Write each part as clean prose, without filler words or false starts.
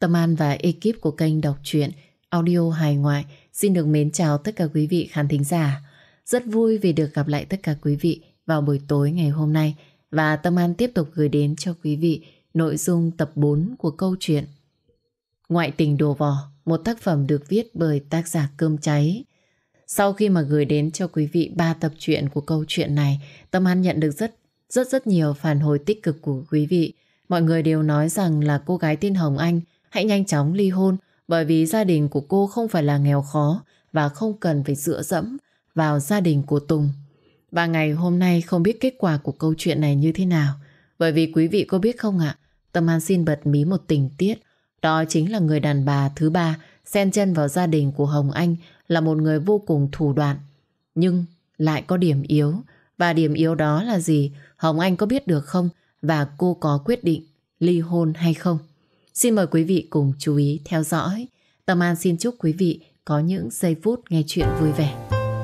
Tâm An và ekip của kênh đọc truyện audio hài ngoại xin được mến chào tất cả quý vị khán thính giả. Rất vui vì được gặp lại tất cả quý vị vào buổi tối ngày hôm nay. Và Tâm An tiếp tục gửi đến cho quý vị nội dung tập 4 của câu chuyện Ngoại tình đồ vỏ, một tác phẩm được viết bởi tác giả Cơm Cháy. Sau khi mà gửi đến cho quý vị 3 tập truyện của câu chuyện này, Tâm An nhận được rất nhiều phản hồi tích cực của quý vị. Mọi người đều nói rằng là cô gái tên Hồng Anh hãy nhanh chóng ly hôn, bởi vì gia đình của cô không phải là nghèo khó và không cần phải dựa dẫm vào gia đình của Tùng. Và ngày hôm nay không biết kết quả của câu chuyện này như thế nào, bởi vì quý vị có biết không ạ? Tâm An xin bật mí một tình tiết, đó chính là người đàn bà thứ ba xen chân vào gia đình của Hồng Anh là một người vô cùng thủ đoạn, nhưng lại có điểm yếu. Và điểm yếu đó là gì? Hồng Anh có biết được không? Và cô có quyết định ly hôn hay không? Xin mời quý vị cùng chú ý theo dõi. Tâm An xin chúc quý vị có những giây phút nghe chuyện vui vẻ.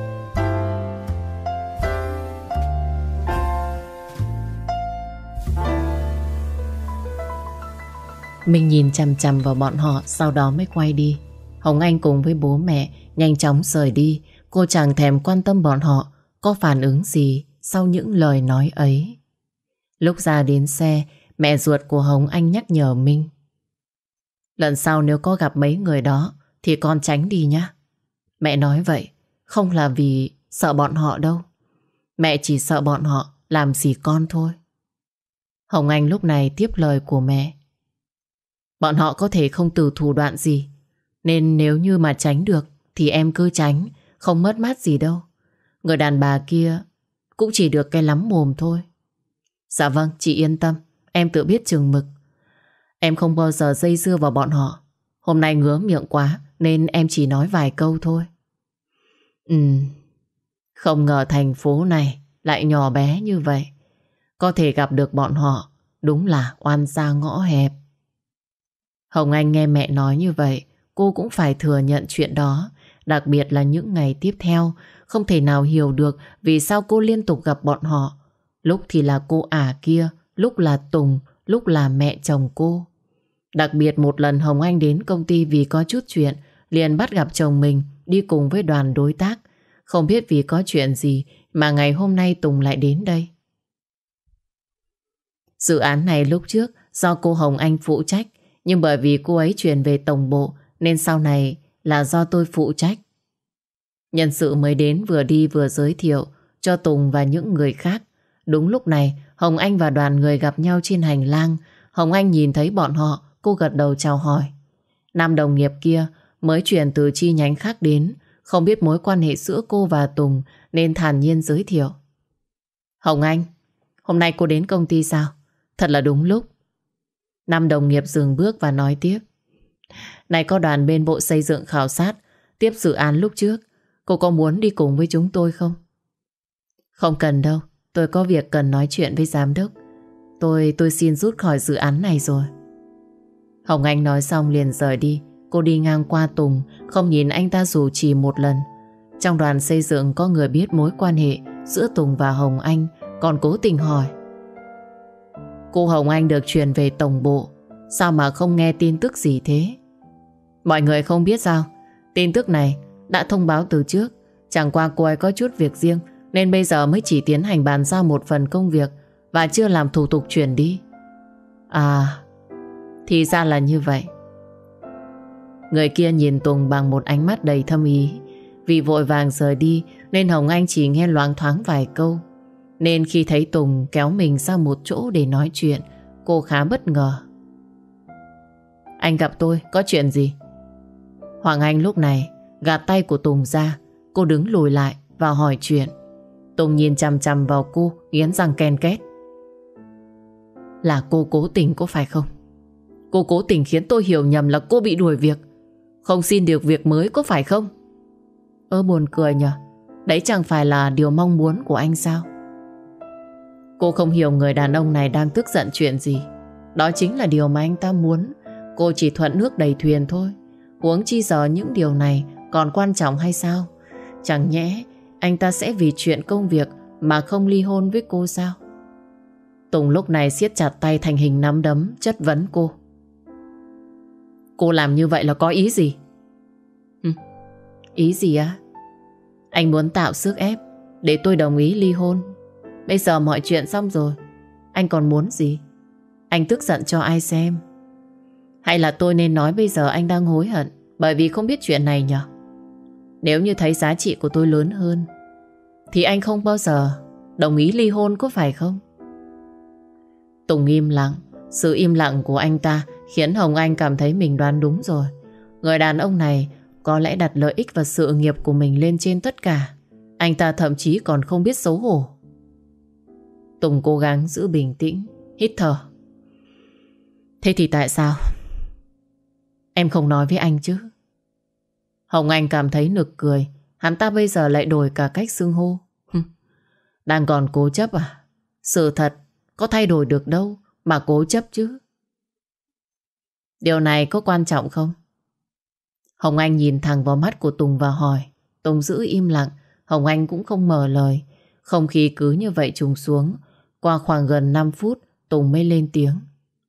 Mình nhìn chằm chằm vào bọn họ, sau đó mới quay đi. Hồng Anh cùng với bố mẹ nhanh chóng rời đi. Cô chẳng thèm quan tâm bọn họ có phản ứng gì sau những lời nói ấy. Lúc ra đến xe, mẹ ruột của Hồng Anh nhắc nhở Minh: lần sau nếu có gặp mấy người đó thì con tránh đi nhá. Mẹ nói vậy không là vì sợ bọn họ đâu. Mẹ chỉ sợ bọn họ làm gì con thôi. Hồng Anh lúc này tiếp lời của mẹ: bọn họ có thể không từ thủ đoạn gì, nên nếu như mà tránh được thì em cứ tránh, không mất mát gì đâu. Người đàn bà kia cũng chỉ được cái lắm mồm thôi. Dạ vâng, chị yên tâm, em tự biết chừng mực. Em không bao giờ dây dưa vào bọn họ. Hôm nay ngứa miệng quá nên em chỉ nói vài câu thôi. Không ngờ thành phố này lại nhỏ bé như vậy. Có thể gặp được bọn họ đúng là oan gia ngõ hẹp. Hồng Anh nghe mẹ nói như vậy, cô cũng phải thừa nhận chuyện đó. Đặc biệt là những ngày tiếp theo, không thể nào hiểu được vì sao cô liên tục gặp bọn họ. Lúc thì là cô ả kia, lúc là Tùng, lúc là mẹ chồng cô. Đặc biệt một lần Hồng Anh đến công ty vì có chút chuyện, liền bắt gặp chồng mình đi cùng với đoàn đối tác. Không biết vì có chuyện gì mà ngày hôm nay Tùng lại đến đây. Dự án này lúc trước do cô Hồng Anh phụ trách, nhưng bởi vì cô ấy chuyển về tổng bộ nên sau này là do tôi phụ trách. Nhân sự mới đến vừa đi vừa giới thiệu cho Tùng và những người khác. Đúng lúc này Hồng Anh và đoàn người gặp nhau trên hành lang. Hồng Anh nhìn thấy bọn họ, cô gật đầu chào hỏi. Nam đồng nghiệp kia mới chuyển từ chi nhánh khác đến, không biết mối quan hệ giữa cô và Tùng nên thản nhiên giới thiệu: Hồng Anh, hôm nay cô đến công ty sao? Thật là đúng lúc. Nam đồng nghiệp dừng bước và nói tiếp: này có đoàn bên bộ xây dựng khảo sát tiếp dự án lúc trước, cô có muốn đi cùng với chúng tôi không? Không cần đâu, tôi có việc cần nói chuyện với giám đốc. Tôi xin rút khỏi dự án này rồi. Hồng Anh nói xong liền rời đi. Cô đi ngang qua Tùng, không nhìn anh ta dù chỉ một lần. Trong đoàn xây dựng có người biết mối quan hệ giữa Tùng và Hồng Anh, còn cố tình hỏi: cô Hồng Anh được chuyển về tổng bộ, sao mà không nghe tin tức gì thế? Mọi người không biết sao? Tin tức này đã thông báo từ trước. Chẳng qua cô ấy có chút việc riêng nên bây giờ mới chỉ tiến hành bàn giao một phần công việc và chưa làm thủ tục chuyển đi. À, thì ra là như vậy. Người kia nhìn Tùng bằng một ánh mắt đầy thâm ý. Vì vội vàng rời đi nên Hồng Anh chỉ nghe loáng thoáng vài câu. Nên khi thấy Tùng kéo mình sang một chỗ để nói chuyện, cô khá bất ngờ. Anh gặp tôi, có chuyện gì? Hoàng Anh lúc này gạt tay của Tùng ra. Cô đứng lùi lại và hỏi chuyện. Tùng nhìn chằm chằm vào cô, nghiến răng ken két. Là cô cố tình có phải không? Cô cố tình khiến tôi hiểu nhầm là cô bị đuổi việc, không xin được việc mới có phải không? Buồn cười nhờ. Đấy chẳng phải là điều mong muốn của anh sao? Cô không hiểu người đàn ông này đang tức giận chuyện gì. Đó chính là điều mà anh ta muốn. Cô chỉ thuận nước đẩy thuyền thôi. Huống chi giờ những điều này còn quan trọng hay sao? Chẳng nhẽ anh ta sẽ vì chuyện công việc mà không ly hôn với cô sao? Tùng lúc này siết chặt tay thành hình nắm đấm chất vấn cô. Cô làm như vậy là có ý gì? Ý gì á? Anh muốn tạo sức ép để tôi đồng ý ly hôn. Bây giờ mọi chuyện xong rồi, anh còn muốn gì? Anh tức giận cho ai xem? Hay là tôi nên nói bây giờ anh đang hối hận bởi vì không biết chuyện này nhỉ? Nếu như thấy giá trị của tôi lớn hơn thì anh không bao giờ đồng ý ly hôn, có phải không? Tùng im lặng. Sự im lặng của anh ta khiến Hồng Anh cảm thấy mình đoán đúng rồi. Người đàn ông này có lẽ đặt lợi ích và sự nghiệp của mình lên trên tất cả. Anh ta thậm chí còn không biết xấu hổ. Tùng cố gắng giữ bình tĩnh, hít thở. Thế thì tại sao em không nói với anh chứ? Hồng Anh cảm thấy nực cười. Hắn ta bây giờ lại đổi cả cách xưng hô. Đang còn cố chấp à? Sự thật có thay đổi được đâu mà cố chấp chứ. Điều này có quan trọng không? Hồng Anh nhìn thẳng vào mắt của Tùng và hỏi. Tùng giữ im lặng. Hồng Anh cũng không mở lời. Không khí cứ như vậy trùng xuống. Qua khoảng gần 5 phút Tùng mới lên tiếng.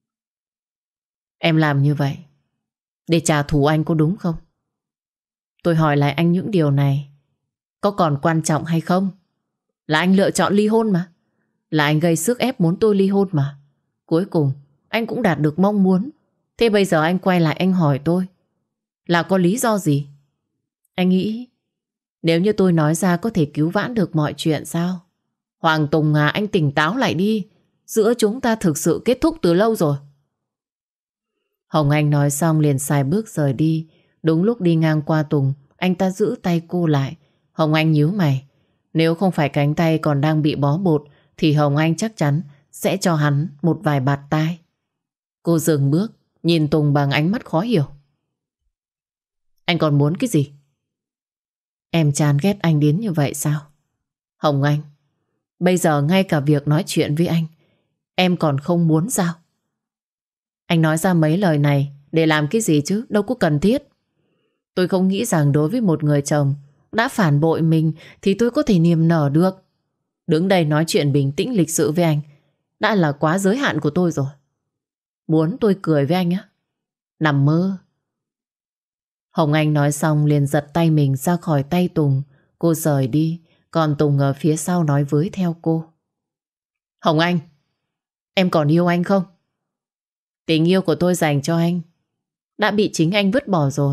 Em làm như vậy để trả thù anh có đúng không? Tôi hỏi lại anh những điều này có còn quan trọng hay không? Là anh lựa chọn ly hôn mà. Là anh gây sức ép muốn tôi ly hôn mà. Cuối cùng anh cũng đạt được mong muốn. Thế bây giờ anh quay lại anh hỏi tôi là có lý do gì? Anh nghĩ nếu như tôi nói ra có thể cứu vãn được mọi chuyện sao? Hoàng Tùng à, anh tỉnh táo lại đi. Giữa chúng ta thực sự kết thúc từ lâu rồi. Hồng Anh nói xong liền xài bước rời đi. Đúng lúc đi ngang qua Tùng, anh ta giữ tay cô lại. Hồng Anh nhíu mày. Nếu không phải cánh tay còn đang bị bó bột thì Hồng Anh chắc chắn sẽ cho hắn một vài bạt tai. Cô dừng bước, nhìn Tùng bằng ánh mắt khó hiểu. Anh còn muốn cái gì? Em chán ghét anh đến như vậy sao? Hồng Anh, bây giờ ngay cả việc nói chuyện với anh em còn không muốn sao? Anh nói ra mấy lời này để làm cái gì chứ? Đâu có cần thiết. Tôi không nghĩ rằng đối với một người chồng đã phản bội mình thì tôi có thể niềm nở được. Đứng đây nói chuyện bình tĩnh lịch sự với anh đã là quá giới hạn của tôi rồi. Muốn tôi cười với anh á? Nằm mơ. Hồng Anh nói xong liền giật tay mình ra khỏi tay Tùng. Cô rời đi. Còn Tùng ở phía sau nói với theo cô. Hồng Anh, em còn yêu anh không? Tình yêu của tôi dành cho anh đã bị chính anh vứt bỏ rồi.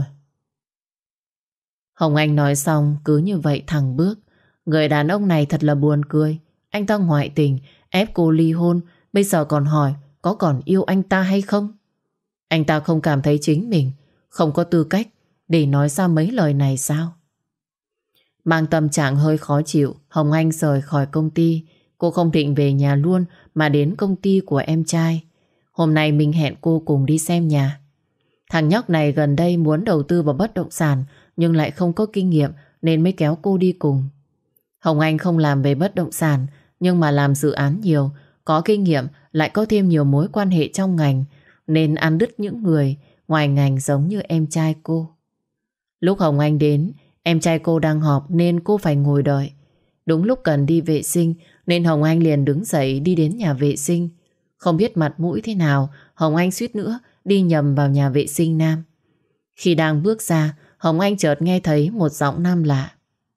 Hồng Anh nói xong cứ như vậy thẳng bước. Người đàn ông này thật là buồn cười. Anh ta ngoại tình, ép cô ly hôn, bây giờ còn hỏi có còn yêu anh ta hay không. Anh ta không cảm thấy chính mình không có tư cách để nói ra mấy lời này sao? Mang tâm trạng hơi khó chịu, Hồng Anh rời khỏi công ty. Cô không định về nhà luôn mà đến công ty của em trai. Hôm nay mình hẹn cô cùng đi xem nhà. Thằng nhóc này gần đây muốn đầu tư vào bất động sản nhưng lại không có kinh nghiệm nên mới kéo cô đi cùng. Hồng Anh không làm về bất động sản nhưng mà làm dự án nhiều, có kinh nghiệm lại có thêm nhiều mối quan hệ trong ngành nên ăn đứt những người ngoài ngành giống như em trai cô. Lúc Hồng Anh đến, em trai cô đang họp nên cô phải ngồi đợi. Đúng lúc cần đi vệ sinh nên Hồng Anh liền đứng dậy đi đến nhà vệ sinh. Không biết mặt mũi thế nào, Hồng Anh suýt nữa đi nhầm vào nhà vệ sinh nam. Khi đang bước ra, Hồng Anh chợt nghe thấy một giọng nam lạ.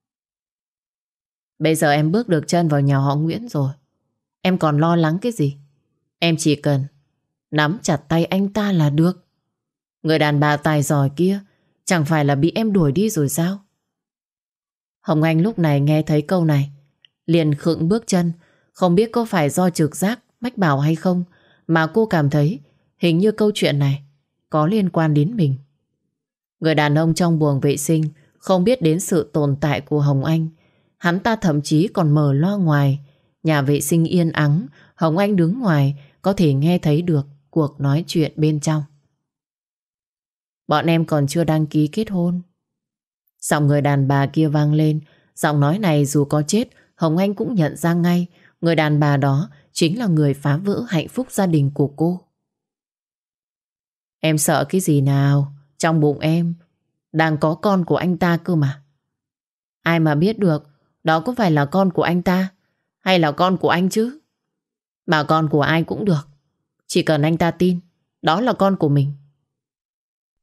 Bây giờ em bước được chân vào nhà họ Nguyễn rồi. Em còn lo lắng cái gì? Em chỉ cần nắm chặt tay anh ta là được. Người đàn bà tài giỏi kia chẳng phải là bị em đuổi đi rồi sao? Hồng Anh lúc này nghe thấy câu này liền khựng bước chân. Không biết có phải do trực giác mách bảo hay không mà cô cảm thấy hình như câu chuyện này có liên quan đến mình. Người đàn ông trong buồng vệ sinh không biết đến sự tồn tại của Hồng Anh. Hắn ta thậm chí còn mở loa ngoài. Nhà vệ sinh yên ắng, Hồng Anh đứng ngoài có thể nghe thấy được cuộc nói chuyện bên trong. Bọn em còn chưa đăng ký kết hôn. Giọng người đàn bà kia vang lên. Giọng nói này dù có chết, Hồng Anh cũng nhận ra ngay người đàn bà đó chính là người phá vỡ hạnh phúc gia đình của cô. Em sợ cái gì nào? Trong bụng em đang có con của anh ta cơ mà. Ai mà biết được đó có phải là con của anh ta hay là con của anh chứ? Mà con của ai cũng được, chỉ cần anh ta tin đó là con của mình.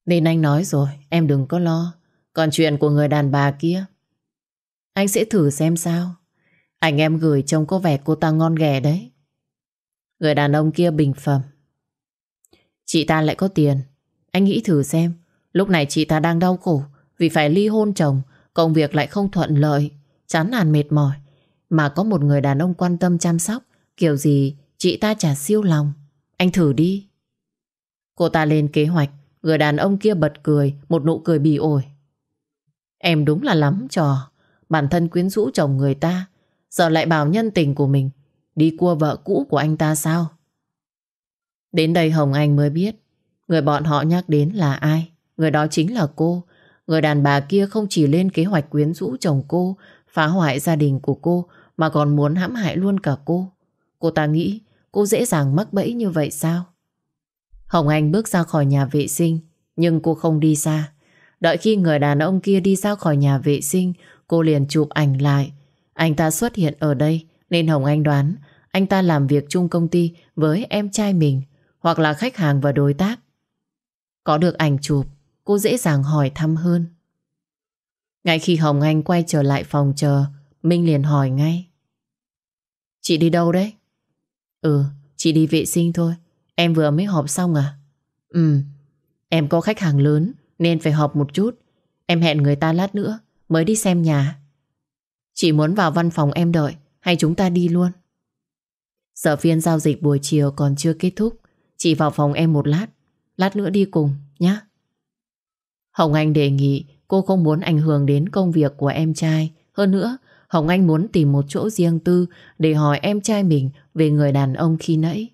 Nên anh nói rồi, em đừng có lo. Còn chuyện của người đàn bà kia, anh sẽ thử xem sao. Ảnh em gửi trông có vẻ cô ta ngon ghẻ đấy. Người đàn ông kia bình phẩm. Chị ta lại có tiền. Anh nghĩ thử xem, lúc này chị ta đang đau khổ vì phải ly hôn chồng, công việc lại không thuận lợi, chán nản mệt mỏi. Mà có một người đàn ông quan tâm chăm sóc, kiểu gì chị ta chả siêu lòng. Anh thử đi. Cô ta lên kế hoạch. Người đàn ông kia bật cười, một nụ cười bỉ ổi. Em đúng là lắm trò. Bản thân quyến rũ chồng người ta, giờ lại bảo nhân tình của mình đi cua vợ cũ của anh ta sao? Đến đây Hồng Anh mới biết người bọn họ nhắc đến là ai. Người đó chính là cô. Người đàn bà kia không chỉ lên kế hoạch quyến rũ chồng cô, phá hoại gia đình của cô, mà còn muốn hãm hại luôn cả cô. Cô ta nghĩ cô dễ dàng mắc bẫy như vậy sao? Hồng Anh bước ra khỏi nhà vệ sinh, nhưng cô không đi xa. Đợi khi người đàn ông kia đi ra khỏi nhà vệ sinh, cô liền chụp ảnh lại. Anh ta xuất hiện ở đây nên Hồng Anh đoán anh ta làm việc chung công ty với em trai mình, hoặc là khách hàng và đối tác. Có được ảnh chụp, cô dễ dàng hỏi thăm hơn. Ngay khi Hồng Anh quay trở lại phòng chờ, Minh liền hỏi ngay. Chị đi đâu đấy? Chị đi vệ sinh thôi. Em vừa mới họp xong à? Em có khách hàng lớn nên phải họp một chút. Em hẹn người ta lát nữa mới đi xem nhà. Chị muốn vào văn phòng em đợi hay chúng ta đi luôn? Giờ phiên giao dịch buổi chiều còn chưa kết thúc. Chị vào phòng em một lát, lát nữa đi cùng nhé. Hồng Anh đề nghị cô không muốn ảnh hưởng đến công việc của em trai. Hơn nữa, Hồng Anh muốn tìm một chỗ riêng tư để hỏi em trai mình về người đàn ông khi nãy.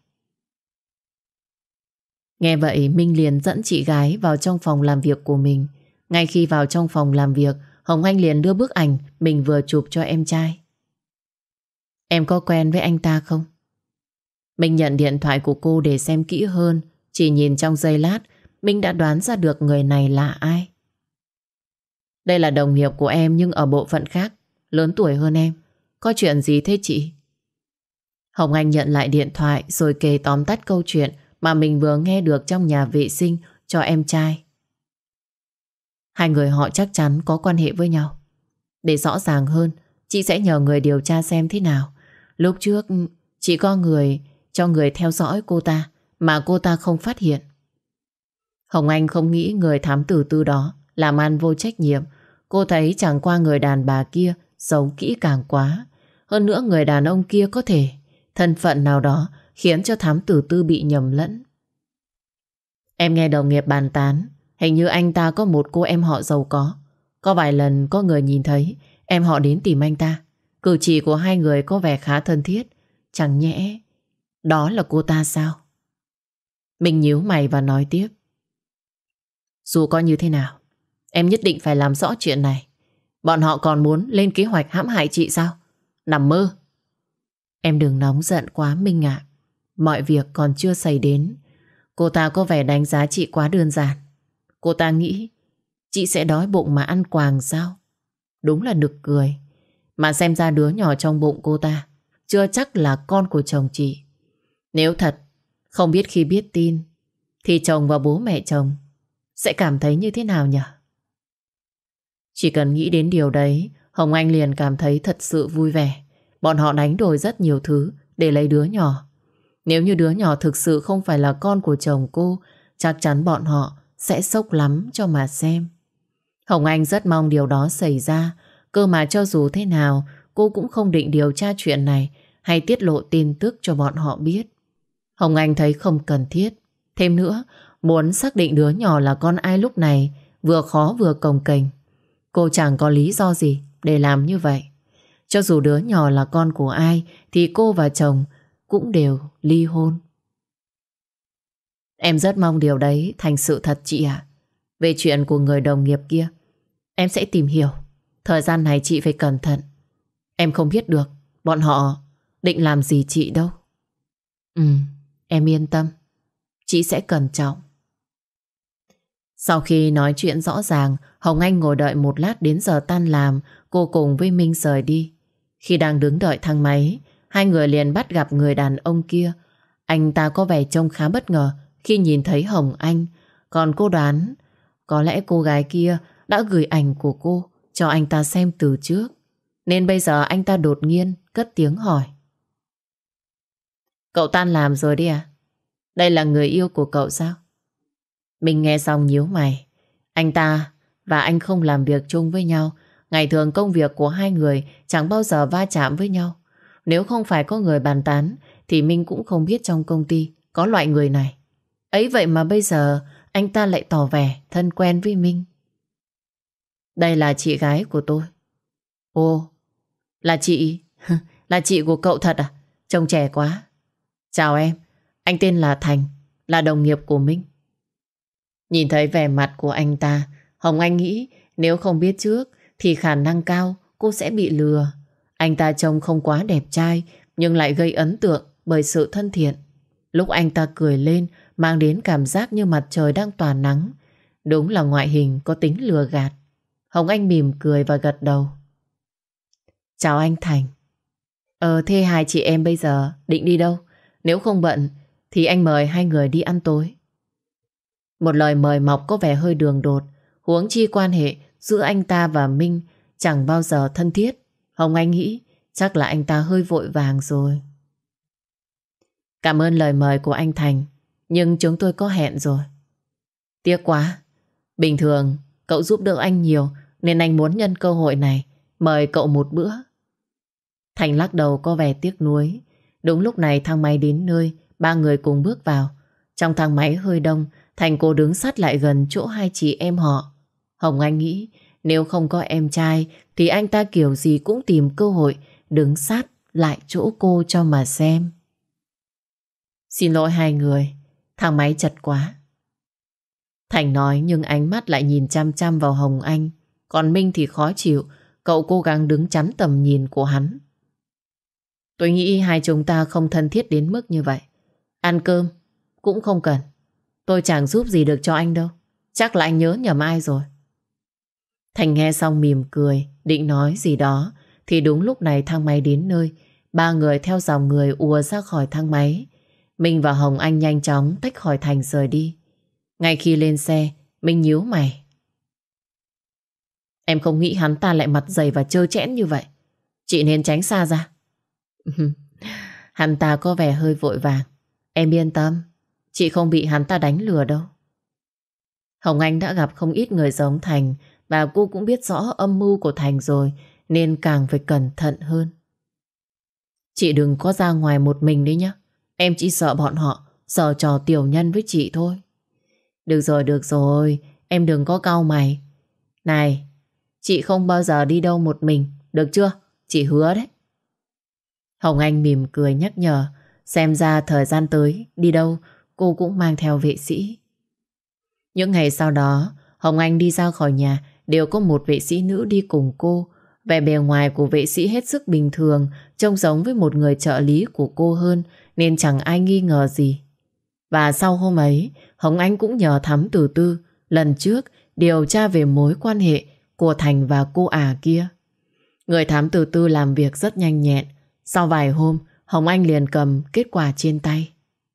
Nghe vậy Minh liền dẫn chị gái vào trong phòng làm việc của mình. Ngay khi vào trong phòng làm việc, Hồng Anh liền đưa bức ảnh mình vừa chụp cho em trai. Em có quen với anh ta không? Minh nhận điện thoại của cô để xem kỹ hơn. Chỉ nhìn trong giây lát, Minh đã đoán ra được người này là ai. Đây là đồng nghiệp của em nhưng ở bộ phận khác, lớn tuổi hơn em. Có chuyện gì thế chị? Hồng Anh nhận lại điện thoại rồi kể tóm tắt câu chuyện mà mình vừa nghe được trong nhà vệ sinh cho em trai. Hai người họ chắc chắn có quan hệ với nhau. Để rõ ràng hơn, chị sẽ nhờ người điều tra xem thế nào. Lúc trước chị có cho người theo dõi cô ta mà cô ta không phát hiện. Hồng Anh không nghĩ người thám tử Tư đó làm ăn vô trách nhiệm. Cô thấy chẳng qua người đàn bà kia giấu kỹ càng quá. Hơn nữa người đàn ông kia có thể thân phận nào đó khiến cho thám tử Tư bị nhầm lẫn. Em nghe đồng nghiệp bàn tán, hình như anh ta có một cô em họ giàu có. Có vài lần có người nhìn thấy em họ đến tìm anh ta. Cử chỉ của hai người có vẻ khá thân thiết. Chẳng nhẽ đó là cô ta sao? Mình nhíu mày và nói tiếp. Dù có như thế nào, em nhất định phải làm rõ chuyện này. Bọn họ còn muốn lên kế hoạch hãm hại chị sao? Nằm mơ. Em đừng nóng giận quá Minh ạ. Mọi việc còn chưa xảy đến. Cô ta có vẻ đánh giá chị quá đơn giản. Cô ta nghĩ chị sẽ đói bụng mà ăn quàng sao? Đúng là nực cười. Mà xem ra đứa nhỏ trong bụng cô ta chưa chắc là con của chồng chị. Nếu thật, không biết khi biết tin thì chồng và bố mẹ chồng sẽ cảm thấy như thế nào nhỉ? Chỉ cần nghĩ đến điều đấy, Hồng Anh liền cảm thấy thật sự vui vẻ. Bọn họ đánh đổi rất nhiều thứ để lấy đứa nhỏ. Nếu như đứa nhỏ thực sự không phải là con của chồng cô, chắc chắn bọn họ sẽ sốc lắm cho mà xem. Hồng Anh rất mong điều đó xảy ra. Cơ mà cho dù thế nào, cô cũng không định điều tra chuyện này hay tiết lộ tin tức cho bọn họ biết. Hồng Anh thấy không cần thiết. Thêm nữa, muốn xác định đứa nhỏ là con ai lúc này vừa khó vừa cồng kềnh. Cô chẳng có lý do gì để làm như vậy. Cho dù đứa nhỏ là con của ai thì cô và chồng cũng đều ly hôn. Em rất mong điều đấy thành sự thật chị ạ. Về chuyện của người đồng nghiệp kia, em sẽ tìm hiểu. Thời gian này chị phải cẩn thận. Em không biết được bọn họ định làm gì chị đâu. Em yên tâm. Chị sẽ cẩn trọng. Sau khi nói chuyện rõ ràng, Hồng Anh ngồi đợi một lát đến giờ tan làm, cô cùng với Minh rời đi. Khi đang đứng đợi thang máy, hai người liền bắt gặp người đàn ông kia. Anh ta có vẻ trông khá bất ngờ khi nhìn thấy Hồng Anh. Còn cô đoán Có lẽ cô gái kia đã gửi ảnh của cô cho anh ta xem từ trước, nên bây giờ anh ta đột nhiên cất tiếng hỏi. Cậu tan làm rồi đi à? Đây là người yêu của cậu sao? Mình nghe xong nhíu mày. Anh ta và anh không làm việc chung với nhau. Ngày thường công việc của hai người chẳng bao giờ va chạm với nhau. Nếu không phải có người bàn tán thì Minh cũng không biết trong công ty có loại người này. Ấy vậy mà bây giờ anh ta lại tỏ vẻ thân quen với Minh. Đây là chị gái của tôi. Ồ, là chị? Là chị của cậu thật à? Trông trẻ quá. Chào em, anh tên là Thành, là đồng nghiệp của Minh. Nhìn thấy vẻ mặt của anh ta, Hồng Anh nghĩ nếu không biết trước thì khả năng cao cô sẽ bị lừa. Anh ta trông không quá đẹp trai nhưng lại gây ấn tượng bởi sự thân thiện. Lúc anh ta cười lên mang đến cảm giác như mặt trời đang tỏa nắng. Đúng là ngoại hình có tính lừa gạt. Hồng Anh mỉm cười và gật đầu. Chào anh Thành. Thế hai chị em bây giờ định đi đâu? Nếu không bận thì anh mời hai người đi ăn tối. Một lời mời mọc có vẻ hơi đường đột. Huống chi quan hệ giữa anh ta và Minh chẳng bao giờ thân thiết. Hồng Anh nghĩ chắc là anh ta hơi vội vàng rồi. Cảm ơn lời mời của anh Thành, nhưng chúng tôi có hẹn rồi. Tiếc quá. Bình thường cậu giúp đỡ anh nhiều nên anh muốn nhân cơ hội này mời cậu một bữa. Thành lắc đầu có vẻ tiếc nuối. Đúng lúc này thang máy đến nơi, ba người cùng bước vào. Trong thang máy hơi đông, Thành cố đứng sát lại gần chỗ hai chị em họ. Hồng Anh nghĩ nếu không có em trai thì anh ta kiểu gì cũng tìm cơ hội đứng sát lại chỗ cô cho mà xem. Xin lỗi hai người, thang máy chật quá. Thành nói nhưng ánh mắt lại nhìn chăm chăm vào Hồng Anh. Còn Minh thì khó chịu, cậu cố gắng đứng chắn tầm nhìn của hắn. Tôi nghĩ hai chúng ta không thân thiết đến mức như vậy. Ăn cơm cũng không cần. Tôi chẳng giúp gì được cho anh đâu. Chắc là anh nhớ nhầm ai rồi. Thành nghe xong mỉm cười, định nói gì đó thì đúng lúc này thang máy đến nơi. Ba người theo dòng người ùa ra khỏi thang máy. Minh và Hồng Anh nhanh chóng tách khỏi Thành rời đi. Ngay khi lên xe, Minh nhíu mày. Em không nghĩ hắn ta lại mặt dày và trơ trẽn như vậy. Chị nên tránh xa ra. Hắn ta có vẻ hơi vội vàng. Em yên tâm, chị không bị hắn ta đánh lừa đâu. Hồng Anh đã gặp không ít người giống Thành và cô cũng biết rõ âm mưu của Thành rồi nên càng phải cẩn thận hơn. Chị đừng có ra ngoài một mình đấy nhé. Em chỉ sợ bọn họ giở trò tiểu nhân với chị thôi. Được rồi, em đừng có cau mày. Này, chị không bao giờ đi đâu một mình, được chưa? Chị hứa đấy. Hồng Anh mỉm cười nhắc nhở, xem ra thời gian tới đi đâu cô cũng mang theo vệ sĩ. Những ngày sau đó, Hồng Anh đi ra khỏi nhà đều có một vệ sĩ nữ đi cùng cô. Vẻ bề ngoài của vệ sĩ hết sức bình thường, trông giống với một người trợ lý của cô hơn nên chẳng ai nghi ngờ gì. Và sau hôm ấy, Hồng Anh cũng nhờ Thắm Từ Tư lần trước điều tra về mối quan hệ của Thành và cô ả kia. Người Thám Từ Tư làm việc rất nhanh nhẹn. Sau vài hôm, Hồng Anh liền cầm kết quả trên tay.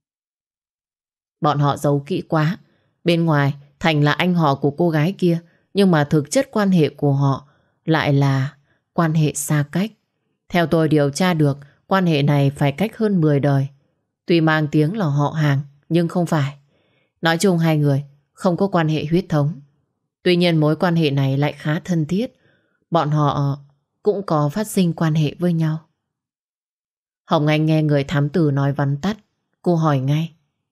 Bọn họ giấu kỹ quá. Bên ngoài, Thành là anh họ của cô gái kia, nhưng mà thực chất quan hệ của họ lại là quan hệ xa cách. Theo tôi điều tra được, quan hệ này phải cách hơn 10 đời. Tuy mang tiếng là họ hàng, nhưng không phải. Nói chung hai người không có quan hệ huyết thống. Tuy nhiên mối quan hệ này lại khá thân thiết. Bọn họ cũng có phát sinh quan hệ với nhau. Hồng Anh nghe người thám tử nói vắn tắt. Cô hỏi ngay.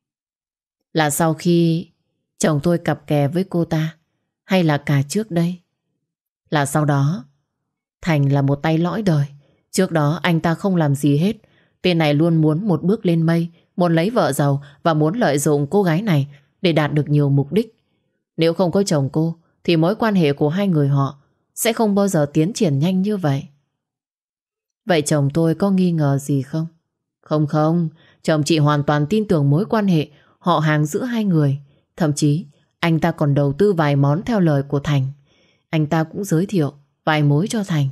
Là sau khi chồng tôi cặp kè với cô ta, hay là cả trước đây? Là sau đó. Thành là một tay lõi đời. Trước đó anh ta không làm gì hết. Tên này luôn muốn một bước lên mây, muốn lấy vợ giàu và muốn lợi dụng cô gái này để đạt được nhiều mục đích. Nếu không có chồng cô thì mối quan hệ của hai người họ sẽ không bao giờ tiến triển nhanh như vậy. Vậy chồng tôi có nghi ngờ gì không? Không, chồng chị hoàn toàn tin tưởng mối quan hệ họ hàng giữa hai người. Thậm chí anh ta còn đầu tư vài món theo lời của Thành. Anh ta cũng giới thiệu vài mối cho Thành.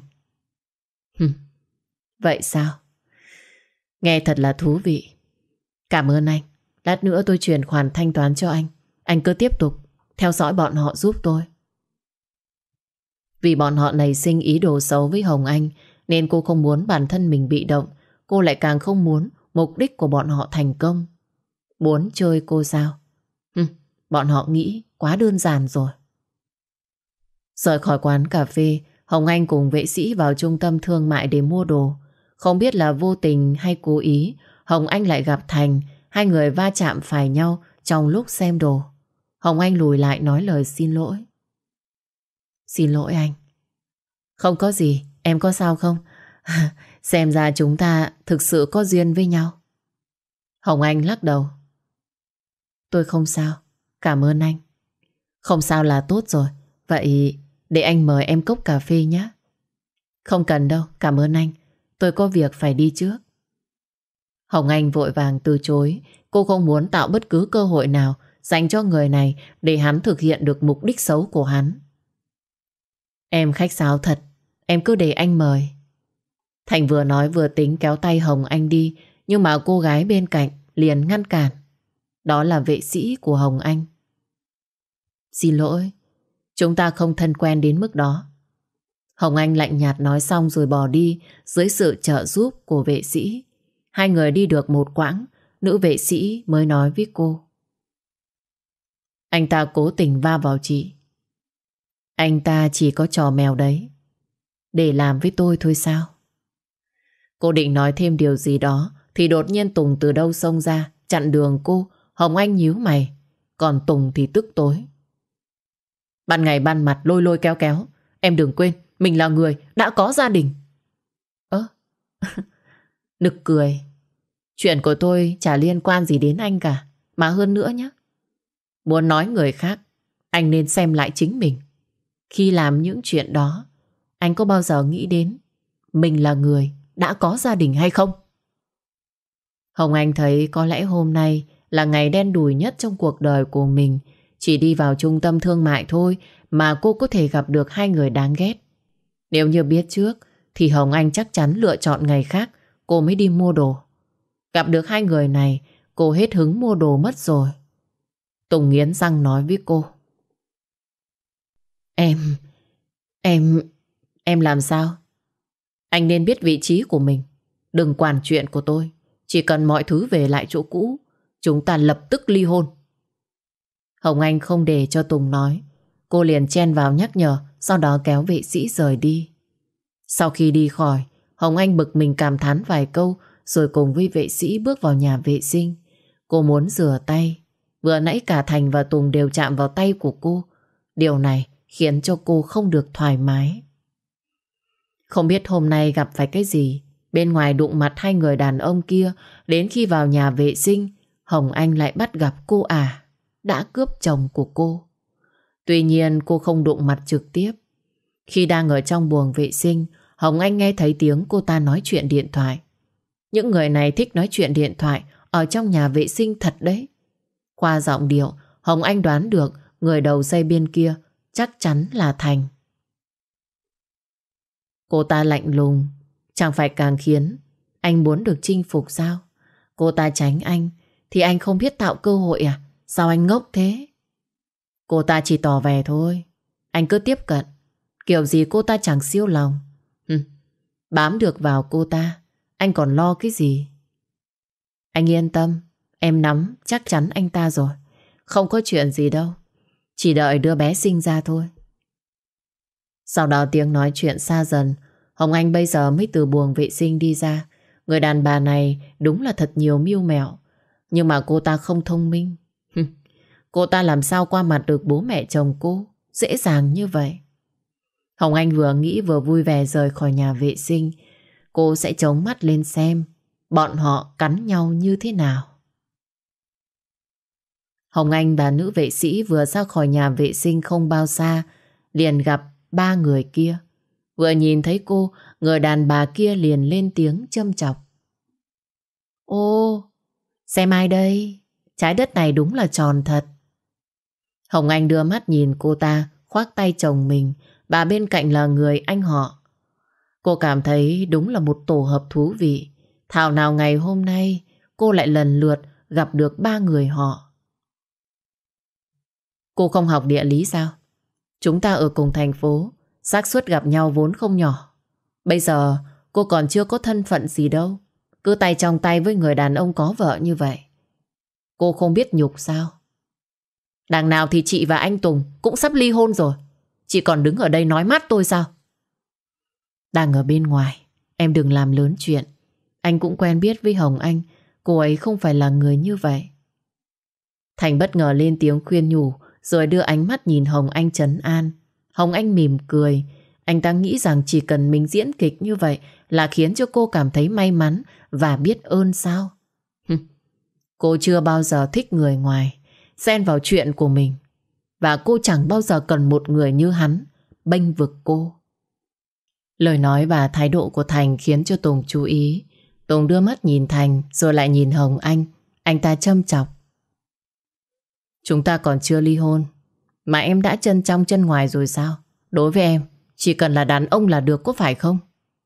Vậy sao? Nghe thật là thú vị. Cảm ơn anh. Lát nữa tôi chuyển khoản thanh toán cho anh. Anh cứ tiếp tục theo dõi bọn họ giúp tôi. Vì bọn họ nảy sinh ý đồ xấu với Hồng Anh nên cô không muốn bản thân mình bị động. Cô lại càng không muốn mục đích của bọn họ thành công. Muốn chơi cô sao? Bọn họ nghĩ quá đơn giản rồi. Rời khỏi quán cà phê, Hồng Anh cùng vệ sĩ vào trung tâm thương mại để mua đồ. Không biết là vô tình hay cố ý, Hồng Anh lại gặp Thành. Hai người va chạm phải nhau trong lúc xem đồ. Hồng Anh lùi lại nói lời xin lỗi. Xin lỗi anh. Không có gì, em có sao không? Xem ra chúng ta thực sự có duyên với nhau. Hồng Anh lắc đầu. Tôi không sao, cảm ơn anh. Không sao là tốt rồi. Vậy để anh mời em cốc cà phê nhé. Không cần đâu, cảm ơn anh. Tôi có việc phải đi trước. Hồng Anh vội vàng từ chối. Cô không muốn tạo bất cứ cơ hội nào dành cho người này để hắn thực hiện được mục đích xấu của hắn. Em khách sáo thật, em cứ để anh mời. Thành vừa nói vừa tính kéo tay Hồng Anh đi, nhưng mà cô gái bên cạnh liền ngăn cản. Đó là vệ sĩ của Hồng Anh. Xin lỗi, chúng ta không thân quen đến mức đó. Hồng Anh lạnh nhạt nói xong rồi bỏ đi dưới sự trợ giúp của vệ sĩ. Hai người đi được một quãng, nữ vệ sĩ mới nói với cô. Anh ta cố tình va vào chị. Anh ta chỉ có trò mèo đấy, để làm với tôi thôi sao? Cô định nói thêm điều gì đó thì đột nhiên Tùng từ đâu xông ra chặn đường cô. Hồng Anh nhíu mày, còn Tùng thì tức tối. Ban ngày ban mặt lôi lôi kéo kéo, em đừng quên mình là người đã có gia đình. Nực cười. Chuyện của tôi chả liên quan gì đến anh cả. Mà hơn nữa nhé, muốn nói người khác, anh nên xem lại chính mình. Khi làm những chuyện đó, anh có bao giờ nghĩ đến mình là người đã có gia đình hay không? Hồng Anh thấy có lẽ hôm nay là ngày đen đủi nhất trong cuộc đời của mình. Chỉ đi vào trung tâm thương mại thôi mà cô có thể gặp được hai người đáng ghét. Nếu như biết trước thì Hồng Anh chắc chắn lựa chọn ngày khác cô mới đi mua đồ. Gặp được hai người này, cô hết hứng mua đồ mất rồi. Tùng nghiến răng nói với cô. Em làm sao? Anh nên biết vị trí của mình. Đừng quản chuyện của tôi. Chỉ cần mọi thứ về lại chỗ cũ, chúng ta lập tức ly hôn. Hồng Anh không để cho Tùng nói. Cô liền chen vào nhắc nhở, sau đó kéo vệ sĩ rời đi. Sau khi đi khỏi, Hồng Anh bực mình cảm thán vài câu rồi cùng với vệ sĩ bước vào nhà vệ sinh. Cô muốn rửa tay. Vừa nãy cả Thành và Tùng đều chạm vào tay của cô. Điều này khiến cho cô không được thoải mái. Không biết hôm nay gặp phải cái gì, bên ngoài đụng mặt hai người đàn ông kia. Đến khi vào nhà vệ sinh, Hồng Anh lại bắt gặp cô đã cướp chồng của cô. Tuy nhiên cô không đụng mặt trực tiếp. Khi đang ở trong buồng vệ sinh, Hồng Anh nghe thấy tiếng cô ta nói chuyện điện thoại. Những người này thích nói chuyện điện thoại ở trong nhà vệ sinh thật đấy. Qua giọng điệu, Hồng Anh đoán được người đầu dây bên kia chắc chắn là Thành. Cô ta lạnh lùng, chẳng phải càng khiến anh muốn được chinh phục sao? Cô ta tránh anh thì anh không biết tạo cơ hội à? Sao anh ngốc thế? Cô ta chỉ tỏ vẻ thôi. Anh cứ tiếp cận. Kiểu gì cô ta chẳng siêu lòng. Bám được vào cô ta, anh còn lo cái gì? Anh yên tâm, em nắm chắc chắn anh ta rồi. Không có chuyện gì đâu. Chỉ đợi đứa bé sinh ra thôi. Sau đó tiếng nói chuyện xa dần. Hồng Anh bây giờ mới từ buồng vệ sinh đi ra. Người đàn bà này đúng là thật nhiều mưu mẹo. Nhưng mà cô ta không thông minh. Cô ta làm sao qua mặt được bố mẹ chồng cô dễ dàng như vậy? Hồng Anh vừa nghĩ vừa vui vẻ rời khỏi nhà vệ sinh. Cô sẽ chống mắt lên xem bọn họ cắn nhau như thế nào. Hồng Anh và nữ vệ sĩ vừa ra khỏi nhà vệ sinh không bao xa liền gặp ba người kia. Vừa nhìn thấy cô, người đàn bà kia liền lên tiếng châm chọc. Ô, xem ai đây? Trái đất này đúng là tròn thật. Hồng Anh đưa mắt nhìn cô ta, khoác tay chồng mình. Bà bên cạnh là người anh họ. Cô cảm thấy đúng là một tổ hợp thú vị. Thảo nào ngày hôm nay cô lại lần lượt gặp được ba người họ. Cô không học địa lý sao? Chúng ta ở cùng thành phố, xác suất gặp nhau vốn không nhỏ. Bây giờ cô còn chưa có thân phận gì đâu, cứ tay trong tay với người đàn ông có vợ như vậy. Cô không biết nhục sao? Đằng nào thì chị và anh Tùng cũng sắp ly hôn rồi. Chị còn đứng ở đây nói mát tôi sao? Đang ở bên ngoài, em đừng làm lớn chuyện. Anh cũng quen biết với Hồng Anh, cô ấy không phải là người như vậy. Thành bất ngờ lên tiếng khuyên nhủ, rồi đưa ánh mắt nhìn Hồng Anh trấn an. Hồng Anh mỉm cười. Anh ta nghĩ rằng chỉ cần mình diễn kịch như vậy là khiến cho cô cảm thấy may mắn và biết ơn sao? Cô chưa bao giờ thích người ngoài xen vào chuyện của mình, và cô chẳng bao giờ cần một người như hắn bênh vực cô. Lời nói và thái độ của Thành khiến cho Tùng chú ý. Tùng đưa mắt nhìn Thành rồi lại nhìn Hồng Anh. Anh ta châm chọc. Chúng ta còn chưa ly hôn mà em đã chân trong chân ngoài rồi sao? Đối với em, chỉ cần là đàn ông là được, có phải không?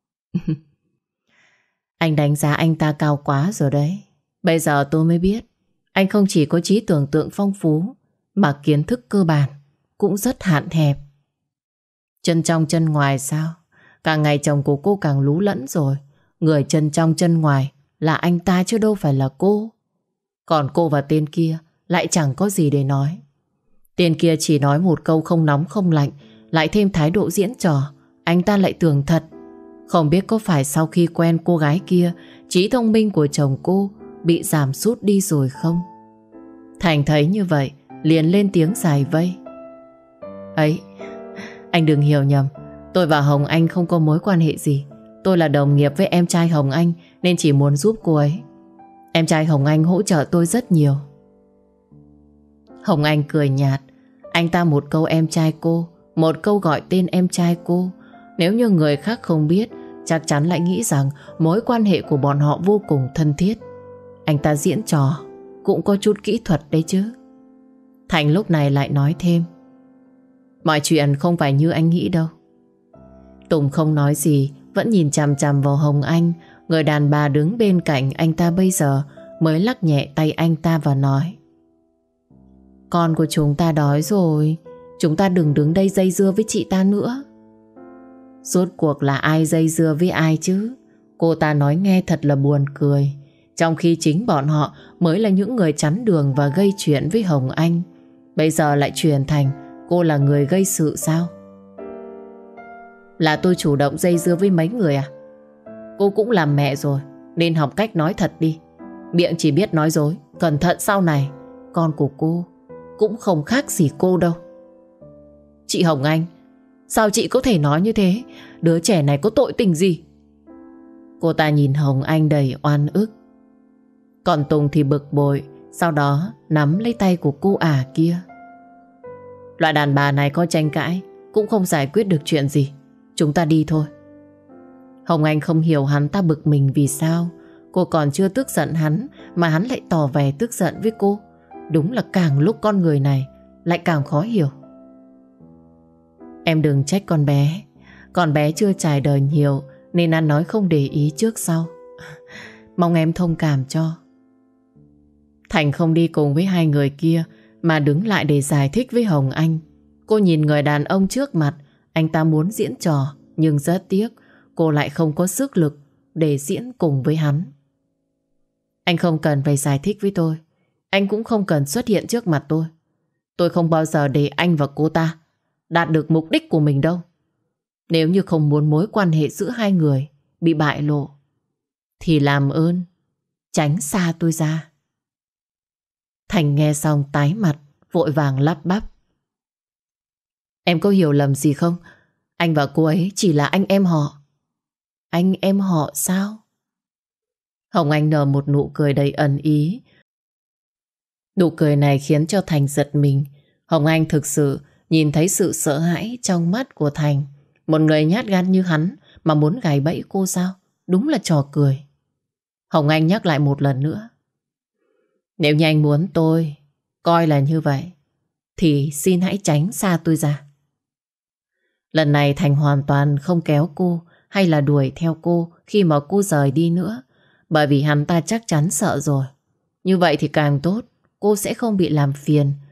Anh đánh giá anh ta cao quá rồi đấy. Bây giờ tôi mới biết anh không chỉ có trí tưởng tượng phong phú mà kiến thức cơ bản cũng rất hạn hẹp. Chân trong chân ngoài sao? Càng ngày chồng của cô càng lú lẫn rồi. Người chân trong chân ngoài là anh ta chứ đâu phải là cô. Còn cô và tên kia lại chẳng có gì để nói. Tên kia chỉ nói một câu không nóng không lạnh, lại thêm thái độ diễn trò. Anh ta lại tưởng thật. Không biết có phải sau khi quen cô gái kia, trí thông minh của chồng cô bị giảm sút đi rồi không? Thành thấy như vậy liền lên tiếng giải vây. Ấy, anh đừng hiểu nhầm, tôi và Hồng Anh không có mối quan hệ gì. Tôi là đồng nghiệp với em trai Hồng Anh nên chỉ muốn giúp cô ấy. Em trai Hồng Anh hỗ trợ tôi rất nhiều. Hồng Anh cười nhạt. Anh ta một câu em trai cô, một câu gọi tên em trai cô. Nếu như người khác không biết, chắc chắn lại nghĩ rằng mối quan hệ của bọn họ vô cùng thân thiết. Anh ta diễn trò cũng có chút kỹ thuật đấy chứ. Thành lúc này lại nói thêm. Mọi chuyện không phải như anh nghĩ đâu. Tùng không nói gì, vẫn nhìn chằm chằm vào Hồng Anh. Người đàn bà đứng bên cạnh anh ta bây giờ mới lắc nhẹ tay anh ta và nói. Con của chúng ta đói rồi, chúng ta đừng đứng đây dây dưa với chị ta nữa. Rốt cuộc là ai dây dưa với ai chứ? Cô ta nói nghe thật là buồn cười. Trong khi chính bọn họ mới là những người chắn đường và gây chuyện với Hồng Anh, bây giờ lại chuyển thành cô là người gây sự sao? Là tôi chủ động dây dưa với mấy người à? Cô cũng làm mẹ rồi nên học cách nói thật đi. Miệng chỉ biết nói dối, cẩn thận sau này con của cô cũng không khác gì cô đâu. Chị Hồng Anh, sao chị có thể nói như thế? Đứa trẻ này có tội tình gì? Cô ta nhìn Hồng Anh đầy oan ức. Còn Tùng thì bực bội, sau đó nắm lấy tay của cô ả kia. Loại đàn bà này có tranh cãi cũng không giải quyết được chuyện gì. Chúng ta đi thôi. Hồng Anh không hiểu hắn ta bực mình vì sao. Cô còn chưa tức giận hắn mà hắn lại tỏ vẻ tức giận với cô. Đúng là càng lúc con người này lại càng khó hiểu. Em đừng trách con bé. Con bé chưa trải đời nhiều nên ăn nói không để ý trước sau. Mong em thông cảm cho. Thành không đi cùng với hai người kia mà đứng lại để giải thích với Hồng Anh. Cô nhìn người đàn ông trước mặt. Anh ta muốn diễn trò, nhưng rất tiếc cô lại không có sức lực để diễn cùng với hắn. Anh không cần phải giải thích với tôi. Anh cũng không cần xuất hiện trước mặt tôi. Tôi không bao giờ để anh và cô ta đạt được mục đích của mình đâu. Nếu như không muốn mối quan hệ giữa hai người bị bại lộ thì làm ơn tránh xa tôi ra. Thành nghe xong tái mặt, vội vàng lắp bắp. Em có hiểu lầm gì không? Anh và cô ấy chỉ là anh em họ. Anh em họ sao? Hồng Anh nở một nụ cười đầy ẩn ý. Nụ cười này khiến cho Thành giật mình. Hồng Anh thực sự nhìn thấy sự sợ hãi trong mắt của Thành. Một người nhát gan như hắn mà muốn gài bẫy cô sao? Đúng là trò cười. Hồng Anh nhắc lại một lần nữa. Nếu như anh muốn tôi coi là như vậy thì xin hãy tránh xa tôi ra. Lần này Thành hoàn toàn không kéo cô hay là đuổi theo cô khi mà cô rời đi nữa, bởi vì hắn ta chắc chắn sợ rồi. Như vậy thì càng tốt, cô sẽ không bị làm phiền.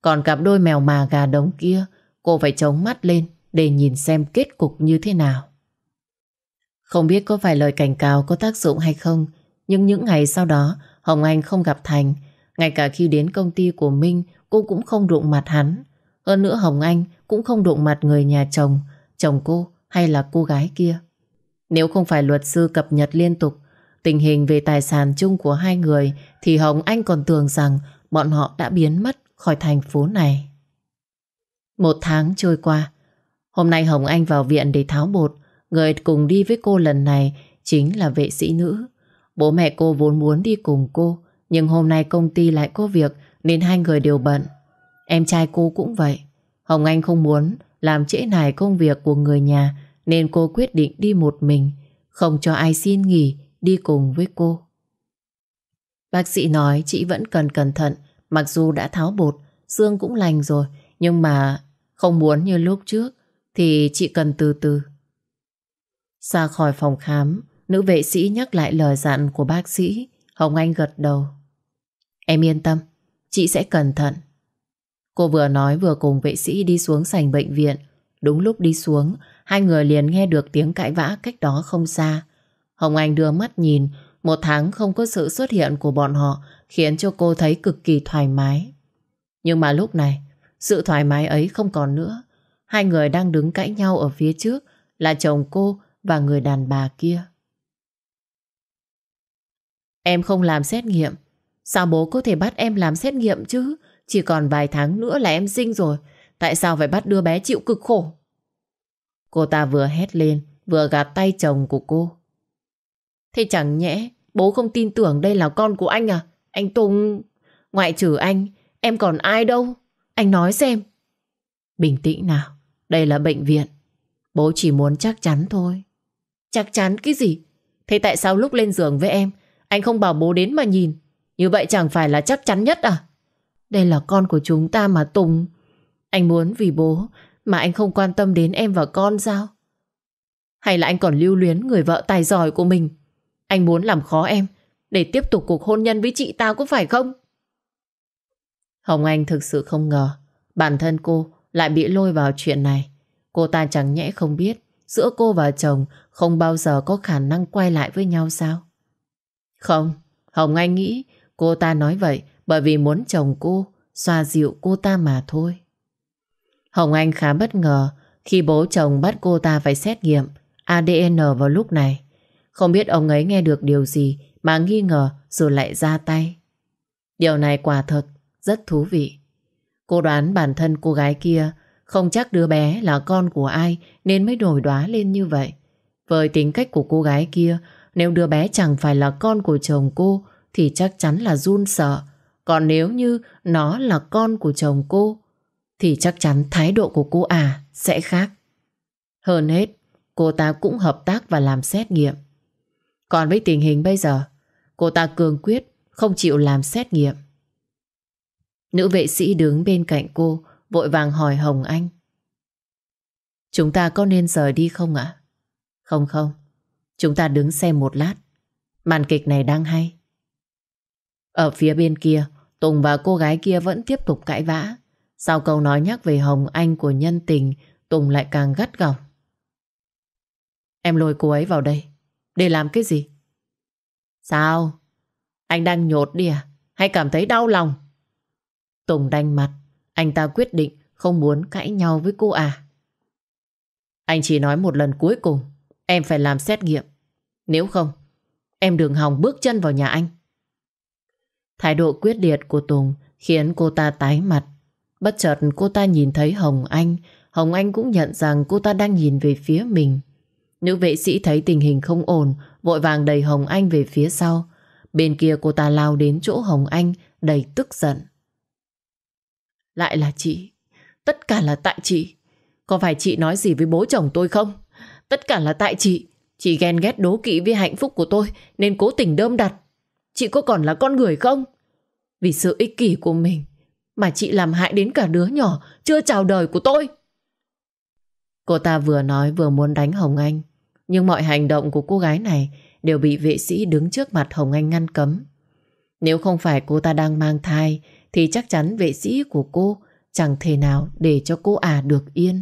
Còn cặp đôi mèo mà gà đồng kia, cô phải chống mắt lên để nhìn xem kết cục như thế nào. Không biết có phải lời cảnh cáo có tác dụng hay không, nhưng những ngày sau đó Hồng Anh không gặp Thành. Ngay cả khi đến công ty của Minh, cô cũng không đụng mặt hắn. Hơn nữa Hồng Anh cũng không đụng mặt người nhà chồng cô hay là cô gái kia. Nếu không phải luật sư cập nhật liên tục tình hình về tài sản chung của hai người, thì Hồng Anh còn tưởng rằng bọn họ đã biến mất khỏi thành phố này. 1 tháng trôi qua. Hôm nay Hồng Anh vào viện để tháo bột. Người cùng đi với cô lần này chính là vệ sĩ nữ. Bố mẹ cô vốn muốn đi cùng cô, nhưng hôm nay công ty lại có việc nên hai người đều bận. Em trai cô cũng vậy. Hồng Anh không muốn làm trễ nải công việc của người nhà nên cô quyết định đi một mình, không cho ai xin nghỉ đi cùng với cô. Bác sĩ nói chị vẫn cần cẩn thận. Mặc dù đã tháo bột, xương cũng lành rồi, nhưng mà không muốn như lúc trước thì chị cần từ từ. Ra khỏi phòng khám, nữ vệ sĩ nhắc lại lời dặn của bác sĩ. Hồng Anh gật đầu. Em yên tâm, chị sẽ cẩn thận. Cô vừa nói vừa cùng vệ sĩ đi xuống sảnh bệnh viện. Đúng lúc đi xuống, hai người liền nghe được tiếng cãi vã cách đó không xa. Hồng Anh đưa mắt nhìn, 1 tháng không có sự xuất hiện của bọn họ khiến cho cô thấy cực kỳ thoải mái. Nhưng mà lúc này, sự thoải mái ấy không còn nữa. Hai người đang đứng cãi nhau ở phía trước là chồng cô và người đàn bà kia. Em không làm xét nghiệm. Sao bố có thể bắt em làm xét nghiệm chứ? Chỉ còn vài tháng nữa là em sinh rồi. Tại sao phải bắt đứa bé chịu cực khổ? Cô ta vừa hét lên vừa gạt tay chồng của cô. Thế chẳng nhẽ bố không tin tưởng đây là con của anh à? Anh Tùng, ngoại trừ anh, em còn ai đâu? Anh nói xem. Bình tĩnh nào, đây là bệnh viện. Bố chỉ muốn chắc chắn thôi. Chắc chắn cái gì? Thế tại sao lúc lên giường với em anh không bảo bố đến mà nhìn? Như vậy chẳng phải là chắc chắn nhất à? Đây là con của chúng ta mà Tùng. Anh muốn vì bố mà anh không quan tâm đến em và con sao? Hay là anh còn lưu luyến người vợ tài giỏi của mình? Anh muốn làm khó em để tiếp tục cuộc hôn nhân với chị ta có phải không? Hồng Anh thực sự không ngờ bản thân cô lại bị lôi vào chuyện này. Cô ta chẳng nhẽ không biết giữa cô và chồng không bao giờ có khả năng quay lại với nhau sao? Không, Hồng Anh nghĩ cô ta nói vậy bởi vì muốn chồng cô xoa dịu cô ta mà thôi. Hồng Anh khá bất ngờ khi bố chồng bắt cô ta phải xét nghiệm ADN vào lúc này. Không biết ông ấy nghe được điều gì mà nghi ngờ rồi lại ra tay. Điều này quả thật rất thú vị. Cô đoán bản thân cô gái kia không chắc đứa bé là con của ai nên mới nổi đoá lên như vậy. Với tính cách của cô gái kia, nếu đứa bé chẳng phải là con của chồng cô thì chắc chắn là run sợ. Còn nếu như nó là con của chồng cô thì chắc chắn thái độ của cô sẽ khác. Hơn hết, cô ta cũng hợp tác và làm xét nghiệm. Còn với tình hình bây giờ, cô ta cương quyết không chịu làm xét nghiệm. Nữ vệ sĩ đứng bên cạnh cô vội vàng hỏi Hồng Anh. Chúng ta có nên rời đi không ạ? Không, chúng ta đứng xem một lát. Màn kịch này đang hay. Ở phía bên kia, Tùng và cô gái kia vẫn tiếp tục cãi vã. Sau câu nói nhắc về Hồng Anh của nhân tình, Tùng lại càng gắt gỏng. Em lôi cô ấy vào đây để làm cái gì? Sao? Anh đang nhột đi à? Hay cảm thấy đau lòng? Tùng đanh mặt. Anh ta quyết định không muốn cãi nhau với cô Anh chỉ nói một lần cuối cùng, em phải làm xét nghiệm. Nếu không, em đừng hòng bước chân vào nhà anh. Thái độ quyết liệt của Tùng khiến cô ta tái mặt. Bất chợt cô ta nhìn thấy Hồng Anh. Hồng Anh cũng nhận rằng cô ta đang nhìn về phía mình. Nữ vệ sĩ thấy tình hình không ổn, vội vàng đẩy Hồng Anh về phía sau. Bên kia cô ta lao đến chỗ Hồng Anh đầy tức giận. Lại là chị. Tất cả là tại chị. Có phải chị nói gì với bố chồng tôi không? Tất cả là tại chị. Chị ghen ghét đố kỵ với hạnh phúc của tôi nên cố tình đơm đặt. Chị có còn là con người không? Vì sự ích kỷ của mình mà chị làm hại đến cả đứa nhỏ chưa chào đời của tôi. Cô ta vừa nói vừa muốn đánh Hồng Anh, nhưng mọi hành động của cô gái này đều bị vệ sĩ đứng trước mặt Hồng Anh ngăn cấm. Nếu không phải cô ta đang mang thai thì chắc chắn vệ sĩ của cô chẳng thể nào để cho cô được yên.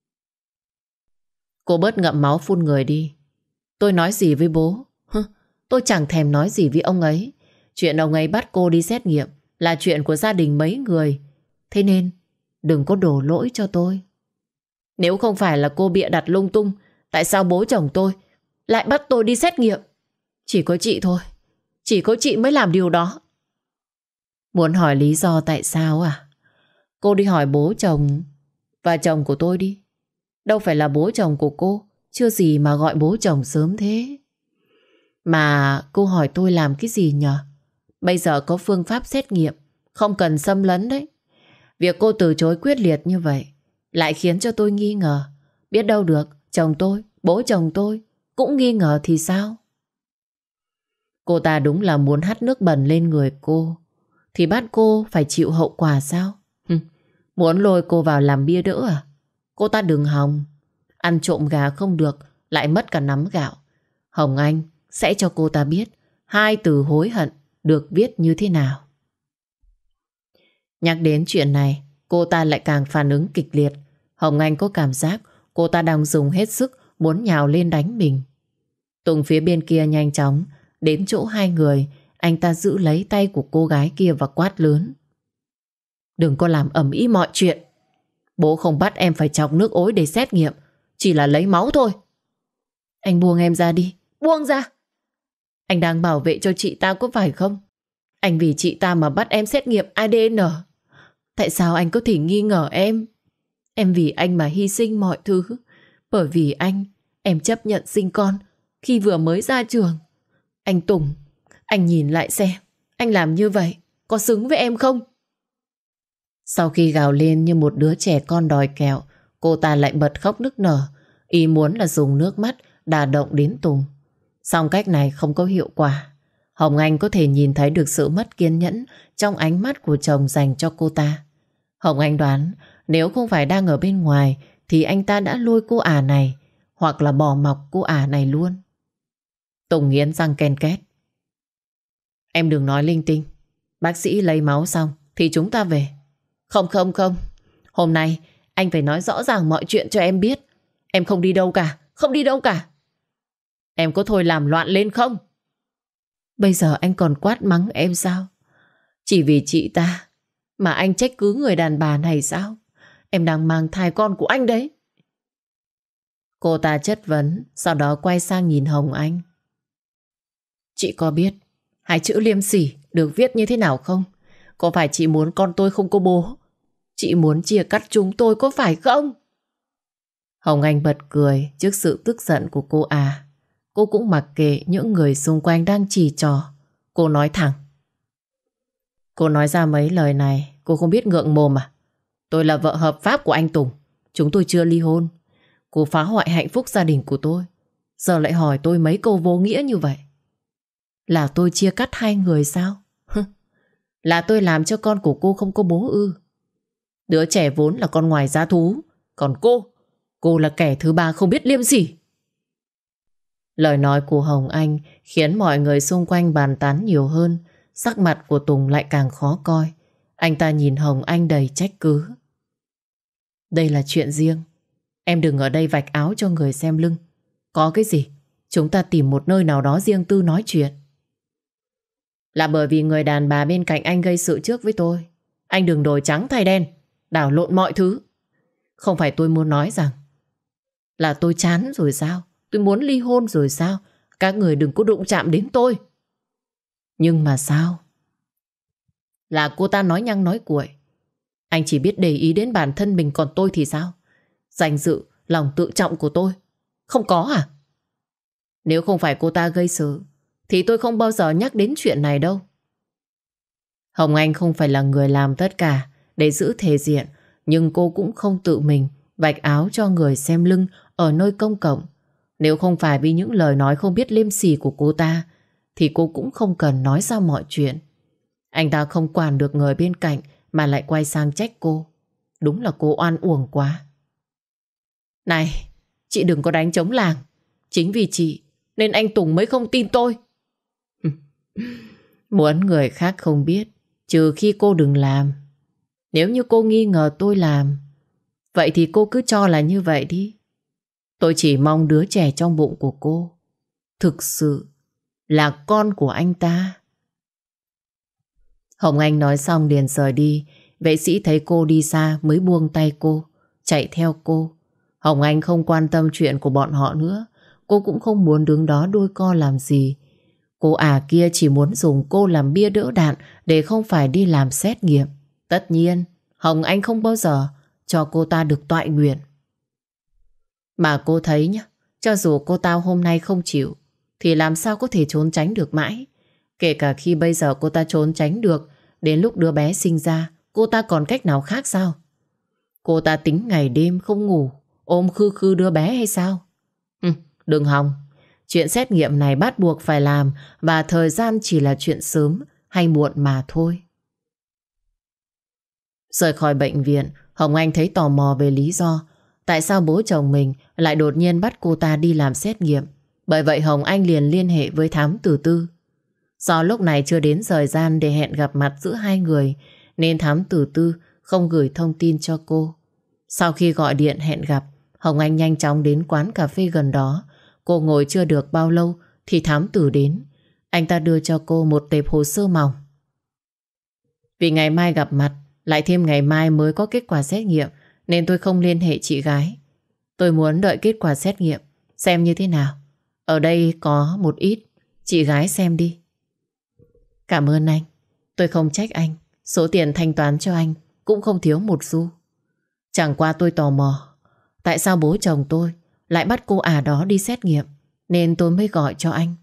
Cô bớt ngậm máu phun người đi. Tôi nói gì với bố? Tôi chẳng thèm nói gì với ông ấy. Chuyện ông ấy bắt cô đi xét nghiệm là chuyện của gia đình mấy người. Thế nên đừng có đổ lỗi cho tôi. Nếu không phải là cô bịa đặt lung tung, tại sao bố chồng tôi lại bắt tôi đi xét nghiệm? Chỉ có chị thôi. Chỉ có chị mới làm điều đó. Muốn hỏi lý do tại sao à? Cô đi hỏi bố chồng và chồng của tôi đi. Đâu phải là bố chồng của cô. Chưa gì mà gọi bố chồng sớm thế. Mà cô hỏi tôi làm cái gì nhờ? Bây giờ có phương pháp xét nghiệm, không cần xâm lấn đấy. Việc cô từ chối quyết liệt như vậy lại khiến cho tôi nghi ngờ. Biết đâu được chồng tôi, bố chồng tôi cũng nghi ngờ thì sao? Cô ta đúng là muốn hắt nước bẩn lên người cô, thì bắt cô phải chịu hậu quả sao? Muốn lôi cô vào làm bia đỡ à? Cô ta đừng hòng. Ăn trộm gà không được, lại mất cả nắm gạo. Hồng Anh sẽ cho cô ta biết 2 từ hối hận được viết như thế nào. Nhắc đến chuyện này, cô ta lại càng phản ứng kịch liệt. Hồng Anh có cảm giác cô ta đang dùng hết sức muốn nhào lên đánh mình. Tùng phía bên kia nhanh chóng đến chỗ hai người. Anh ta giữ lấy tay của cô gái kia và quát lớn: đừng có làm ầm ĩ mọi chuyện. Bố không bắt em phải chọc nước ối để xét nghiệm, chỉ là lấy máu thôi. Anh buông em ra đi. Buông ra. Anh đang bảo vệ cho chị ta có phải không? Anh vì chị ta mà bắt em xét nghiệm ADN. Tại sao anh có thể nghi ngờ em? Em vì anh mà hy sinh mọi thứ. Bởi vì anh, em chấp nhận sinh con khi vừa mới ra trường. Anh Tùng, anh nhìn lại xem, anh làm như vậy có xứng với em không? Sau khi gào lên như một đứa trẻ con đòi kẹo, cô ta lại bật khóc nức nở. Ý muốn là dùng nước mắt đả động đến Tùng. Song cách này không có hiệu quả. Hồng Anh có thể nhìn thấy được sự mất kiên nhẫn trong ánh mắt của chồng dành cho cô ta. Hồng Anh đoán nếu không phải đang ở bên ngoài thì anh ta đã lôi cô này hoặc là bỏ mọc cô này luôn. Tùng nghiến răng ken két. Em đừng nói linh tinh. Bác sĩ lấy máu xong thì chúng ta về. Không. Hôm nay anh phải nói rõ ràng mọi chuyện cho em biết. Em không đi đâu cả. Không đi đâu cả. Em có thôi làm loạn lên không? Bây giờ anh còn quát mắng em sao? Chỉ vì chị ta mà anh trách cứ người đàn bà này sao? Em đang mang thai con của anh đấy. Cô ta chất vấn, sau đó quay sang nhìn Hồng Anh. Chị có biết 2 chữ liêm sỉ được viết như thế nào không? Có phải chị muốn con tôi không có bố? Chị muốn chia cắt chúng tôi có phải không? Hồng Anh bật cười trước sự tức giận của cô Cô cũng mặc kệ những người xung quanh đang chỉ trò. Cô nói thẳng. Cô nói ra mấy lời này cô không biết ngượng mồm à? Tôi là vợ hợp pháp của anh Tùng. Chúng tôi chưa ly hôn. Cô phá hoại hạnh phúc gia đình của tôi. Giờ lại hỏi tôi mấy câu vô nghĩa như vậy. Là tôi chia cắt 2 người sao? Là tôi làm cho con của cô không có bố ư? Đứa trẻ vốn là con ngoài giá thú. Còn cô là kẻ thứ ba không biết liêm sỉ. Lời nói của Hồng Anh khiến mọi người xung quanh bàn tán nhiều hơn. Sắc mặt của Tùng lại càng khó coi. Anh ta nhìn Hồng Anh đầy trách cứ. Đây là chuyện riêng. Em đừng ở đây vạch áo cho người xem lưng. Có cái gì chúng ta tìm một nơi nào đó riêng tư nói chuyện. Là bởi vì người đàn bà bên cạnh anh gây sự trước với tôi. Anh đừng đổi trắng thay đen, đảo lộn mọi thứ. Không phải tôi muốn nói rằng là tôi chán rồi sao? Tôi muốn ly hôn rồi sao? Các người đừng có đụng chạm đến tôi. Nhưng mà sao? Là cô ta nói nhăng nói cuội. Anh chỉ biết để ý đến bản thân mình, còn tôi thì sao? Danh dự, lòng tự trọng của tôi không có à? Nếu không phải cô ta gây sự thì tôi không bao giờ nhắc đến chuyện này đâu. Hồng Anh không phải là người làm tất cả để giữ thể diện, nhưng cô cũng không tự mình vạch áo cho người xem lưng ở nơi công cộng. Nếu không phải vì những lời nói không biết liêm sỉ của cô ta thì cô cũng không cần nói ra mọi chuyện. Anh ta không quản được người bên cạnh mà lại quay sang trách cô. Đúng là cô oan uổng quá. Này, chị đừng có đánh trống làng. Chính vì chị nên anh Tùng mới không tin tôi. Muốn người khác không biết, trừ khi cô đừng làm. Nếu như cô nghi ngờ tôi làm, vậy thì cô cứ cho là như vậy đi. Tôi chỉ mong đứa trẻ trong bụng của cô thực sự là con của anh ta. Hồng Anh nói xong liền rời đi. Vệ sĩ thấy cô đi xa mới buông tay cô, chạy theo cô. Hồng Anh không quan tâm chuyện của bọn họ nữa. Cô cũng không muốn đứng đó đôi co làm gì. Cô kia chỉ muốn dùng cô làm bia đỡ đạn để không phải đi làm xét nghiệm. Tất nhiên, Hồng Anh không bao giờ cho cô ta được toại nguyện. Mà cô thấy nhá, cho dù cô ta hôm nay không chịu, thì làm sao có thể trốn tránh được mãi. Kể cả khi bây giờ cô ta trốn tránh được, đến lúc đứa bé sinh ra, cô ta còn cách nào khác sao? Cô ta tính ngày đêm không ngủ, ôm khư khư đứa bé hay sao? Đừng hòng. Chuyện xét nghiệm này bắt buộc phải làm, và thời gian chỉ là chuyện sớm hay muộn mà thôi. Rời khỏi bệnh viện, Hồng Anh thấy tò mò về lý do tại sao bố chồng mình lại đột nhiên bắt cô ta đi làm xét nghiệm. Bởi vậy Hồng Anh liền liên hệ với thám tử Tư. Do lúc này chưa đến thời gian để hẹn gặp mặt giữa hai người, nên thám tử Tư không gửi thông tin cho cô. Sau khi gọi điện hẹn gặp, Hồng Anh nhanh chóng đến quán cà phê gần đó. Cô ngồi chưa được bao lâu thì thám tử đến. Anh ta đưa cho cô một tệp hồ sơ mỏng. Vì ngày mai gặp mặt, lại thêm ngày mai mới có kết quả xét nghiệm, nên tôi không liên hệ chị gái. Tôi muốn đợi kết quả xét nghiệm xem như thế nào. Ở đây có một ít, chị gái xem đi. Cảm ơn anh. Tôi không trách anh. Số tiền thanh toán cho anh cũng không thiếu một xu. Chẳng qua tôi tò mò, tại sao bố chồng tôi lại bắt cô đó đi xét nghiệm, nên tôi mới gọi cho anh.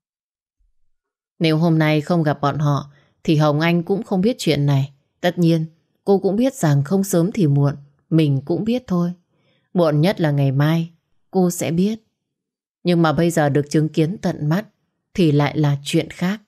Nếu hôm nay không gặp bọn họ thì Hồng Anh cũng không biết chuyện này. Tất nhiên cô cũng biết rằng không sớm thì muộn, mình cũng biết thôi. Muộn nhất là ngày mai cô sẽ biết. Nhưng mà bây giờ được chứng kiến tận mắt thì lại là chuyện khác.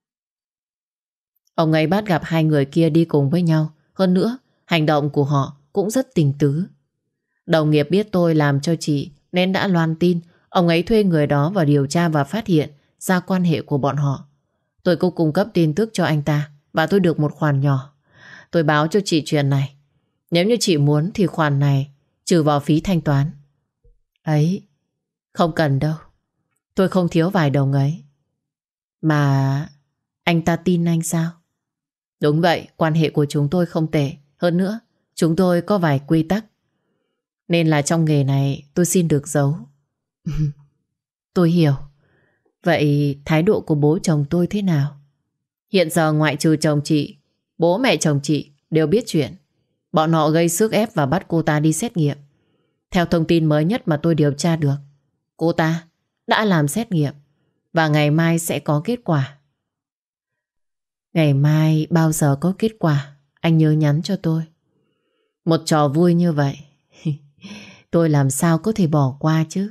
Ông ấy bắt gặp hai người kia đi cùng với nhau. Hơn nữa, hành động của họ cũng rất tình tứ. Đồng nghiệp biết tôi làm cho chị nên đã loan tin. Ông ấy thuê người đó vào điều tra và phát hiện ra quan hệ của bọn họ. Tôi cũng cung cấp tin tức cho anh ta và tôi được một khoản nhỏ. Tôi báo cho chị chuyện này. Nếu như chị muốn thì khoản này trừ vào phí thanh toán. Ấy, không cần đâu. Tôi không thiếu vài đồng ấy. Mà anh ta tin anh sao? Đúng vậy, quan hệ của chúng tôi không tệ. Hơn nữa, chúng tôi có vài quy tắc. Nên là trong nghề này tôi xin được giấu. Tôi hiểu. Vậy thái độ của bố chồng tôi thế nào? Hiện giờ ngoại trừ chồng chị, bố mẹ chồng chị đều biết chuyện. Bọn họ gây sức ép và bắt cô ta đi xét nghiệm. Theo thông tin mới nhất mà tôi điều tra được, cô ta đã làm xét nghiệm và ngày mai sẽ có kết quả. Ngày mai bao giờ có kết quả, anh nhớ nhắn cho tôi. Một trò vui như vậy tôi làm sao có thể bỏ qua chứ.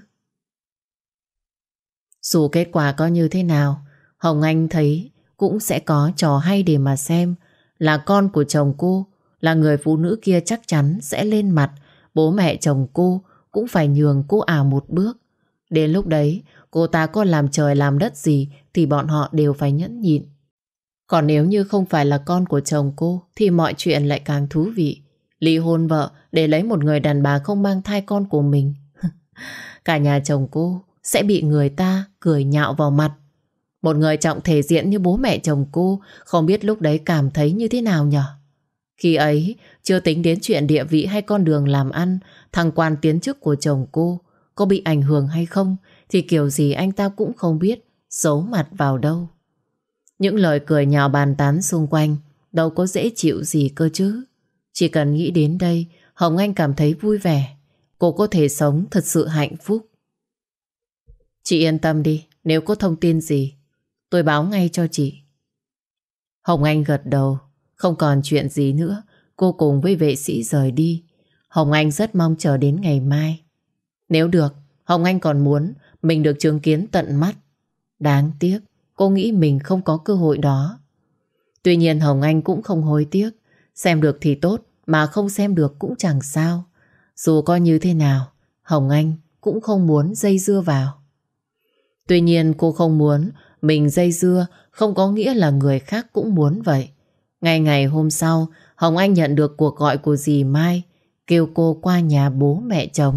Dù kết quả có như thế nào, Hồng Anh thấy cũng sẽ có trò hay để mà xem. Là con của chồng cô, là người phụ nữ kia chắc chắn sẽ lên mặt. Bố mẹ chồng cô cũng phải nhường cô một bước. Đến lúc đấy, cô ta có làm trời làm đất gì thì bọn họ đều phải nhẫn nhịn. Còn nếu như không phải là con của chồng cô thì mọi chuyện lại càng thú vị. Ly hôn vợ để lấy một người đàn bà không mang thai con của mình. Cả nhà chồng cô sẽ bị người ta cười nhạo vào mặt. Một người trọng thể diện như bố mẹ chồng cô không biết lúc đấy cảm thấy như thế nào nhở? Khi ấy, chưa tính đến chuyện địa vị hay con đường làm ăn, thăng quan tiến chức của chồng cô có bị ảnh hưởng hay không thì kiểu gì anh ta cũng không biết giấu mặt vào đâu. Những lời cười nhạo bàn tán xung quanh đâu có dễ chịu gì cơ chứ. Chỉ cần nghĩ đến đây, Hồng Anh cảm thấy vui vẻ. Cô có thể sống thật sự hạnh phúc. Chị yên tâm đi, nếu có thông tin gì tôi báo ngay cho chị. Hồng Anh gật đầu. Không còn chuyện gì nữa, cô cùng với vệ sĩ rời đi. Hồng Anh rất mong chờ đến ngày mai. Nếu được, Hồng Anh còn muốn mình được chứng kiến tận mắt. Đáng tiếc, cô nghĩ mình không có cơ hội đó. Tuy nhiên Hồng Anh cũng không hối tiếc. Xem được thì tốt, mà không xem được cũng chẳng sao. Dù có như thế nào, Hồng Anh cũng không muốn dây dưa vào. Tuy nhiên cô không muốn mình dây dưa không có nghĩa là người khác cũng muốn vậy. Ngay ngày hôm sau, Hồng Anh nhận được cuộc gọi của dì Mai, kêu cô qua nhà bố mẹ chồng.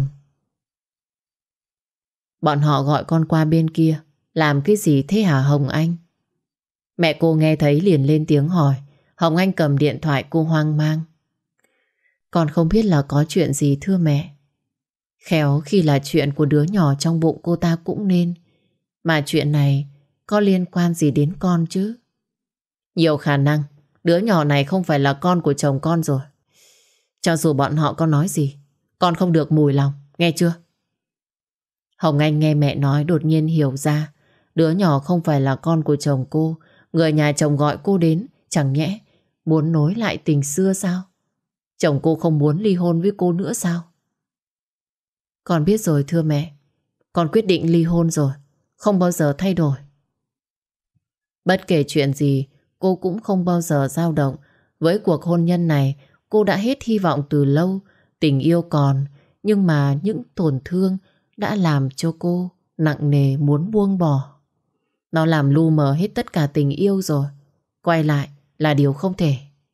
Bọn họ gọi con qua bên kia, làm cái gì thế hả Hồng Anh? Mẹ cô nghe thấy liền lên tiếng hỏi. Hồng Anh cầm điện thoại, cô hoang mang. Con không biết là có chuyện gì thưa mẹ. Khéo khi là chuyện của đứa nhỏ trong bụng cô ta cũng nên. Mà chuyện này có liên quan gì đến con chứ? Nhiều khả năng đứa nhỏ này không phải là con của chồng con rồi. Cho dù bọn họ có nói gì, con không được mùi lòng, nghe chưa? Hồng Anh nghe mẹ nói đột nhiên hiểu ra. Đứa nhỏ không phải là con của chồng cô. Người nhà chồng gọi cô đến, chẳng nhẽ muốn nối lại tình xưa sao? Chồng cô không muốn ly hôn với cô nữa sao? Con biết rồi thưa mẹ. Con quyết định ly hôn rồi, không bao giờ thay đổi. Bất kể chuyện gì, cô cũng không bao giờ dao động. Với cuộc hôn nhân này, cô đã hết hy vọng từ lâu. Tình yêu còn, nhưng mà những tổn thương đã làm cho cô nặng nề muốn buông bỏ. Nó làm lu mờ hết tất cả tình yêu rồi. Quay lại là điều không thể.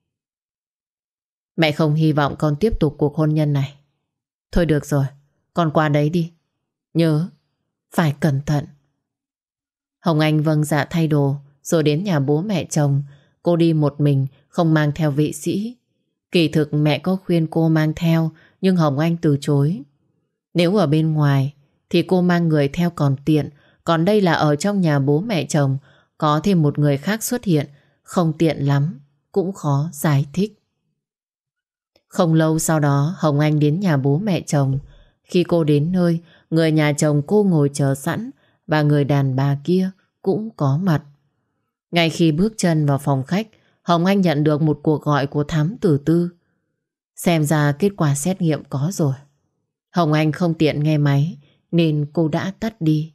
Mẹ không hy vọng con tiếp tục cuộc hôn nhân này. Thôi được rồi, con qua đấy đi. Nhớ, phải cẩn thận. Hồng Anh vâng dạ thay đồ, rồi đến nhà bố mẹ chồng. Cô đi một mình, không mang theo vệ sĩ. Kỳ thực mẹ có khuyên cô mang theo, nhưng Hồng Anh từ chối. Nếu ở bên ngoài thì cô mang người theo còn tiện. Còn đây là ở trong nhà bố mẹ chồng, có thêm một người khác xuất hiện, không tiện lắm, cũng khó giải thích. Không lâu sau đó Hồng Anh đến nhà bố mẹ chồng. Khi cô đến nơi, người nhà chồng cô ngồi chờ sẵn và người đàn bà kia cũng có mặt. Ngay khi bước chân vào phòng khách, Hồng Anh nhận được một cuộc gọi của thám tử Tư. Xem ra kết quả xét nghiệm có rồi. Hồng Anh không tiện nghe máy nên cô đã tắt đi.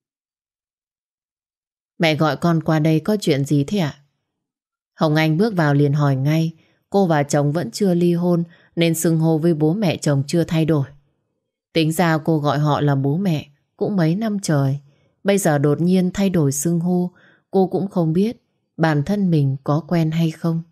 Mẹ gọi con qua đây có chuyện gì thế ạ? Hồng Anh bước vào liền hỏi ngay. Cô và chồng vẫn chưa ly hôn nên xưng hô với bố mẹ chồng chưa thay đổi. Tính ra cô gọi họ là bố mẹ cũng mấy năm trời. Bây giờ đột nhiên thay đổi xưng hô, cô cũng không biết bản thân mình có quen hay không.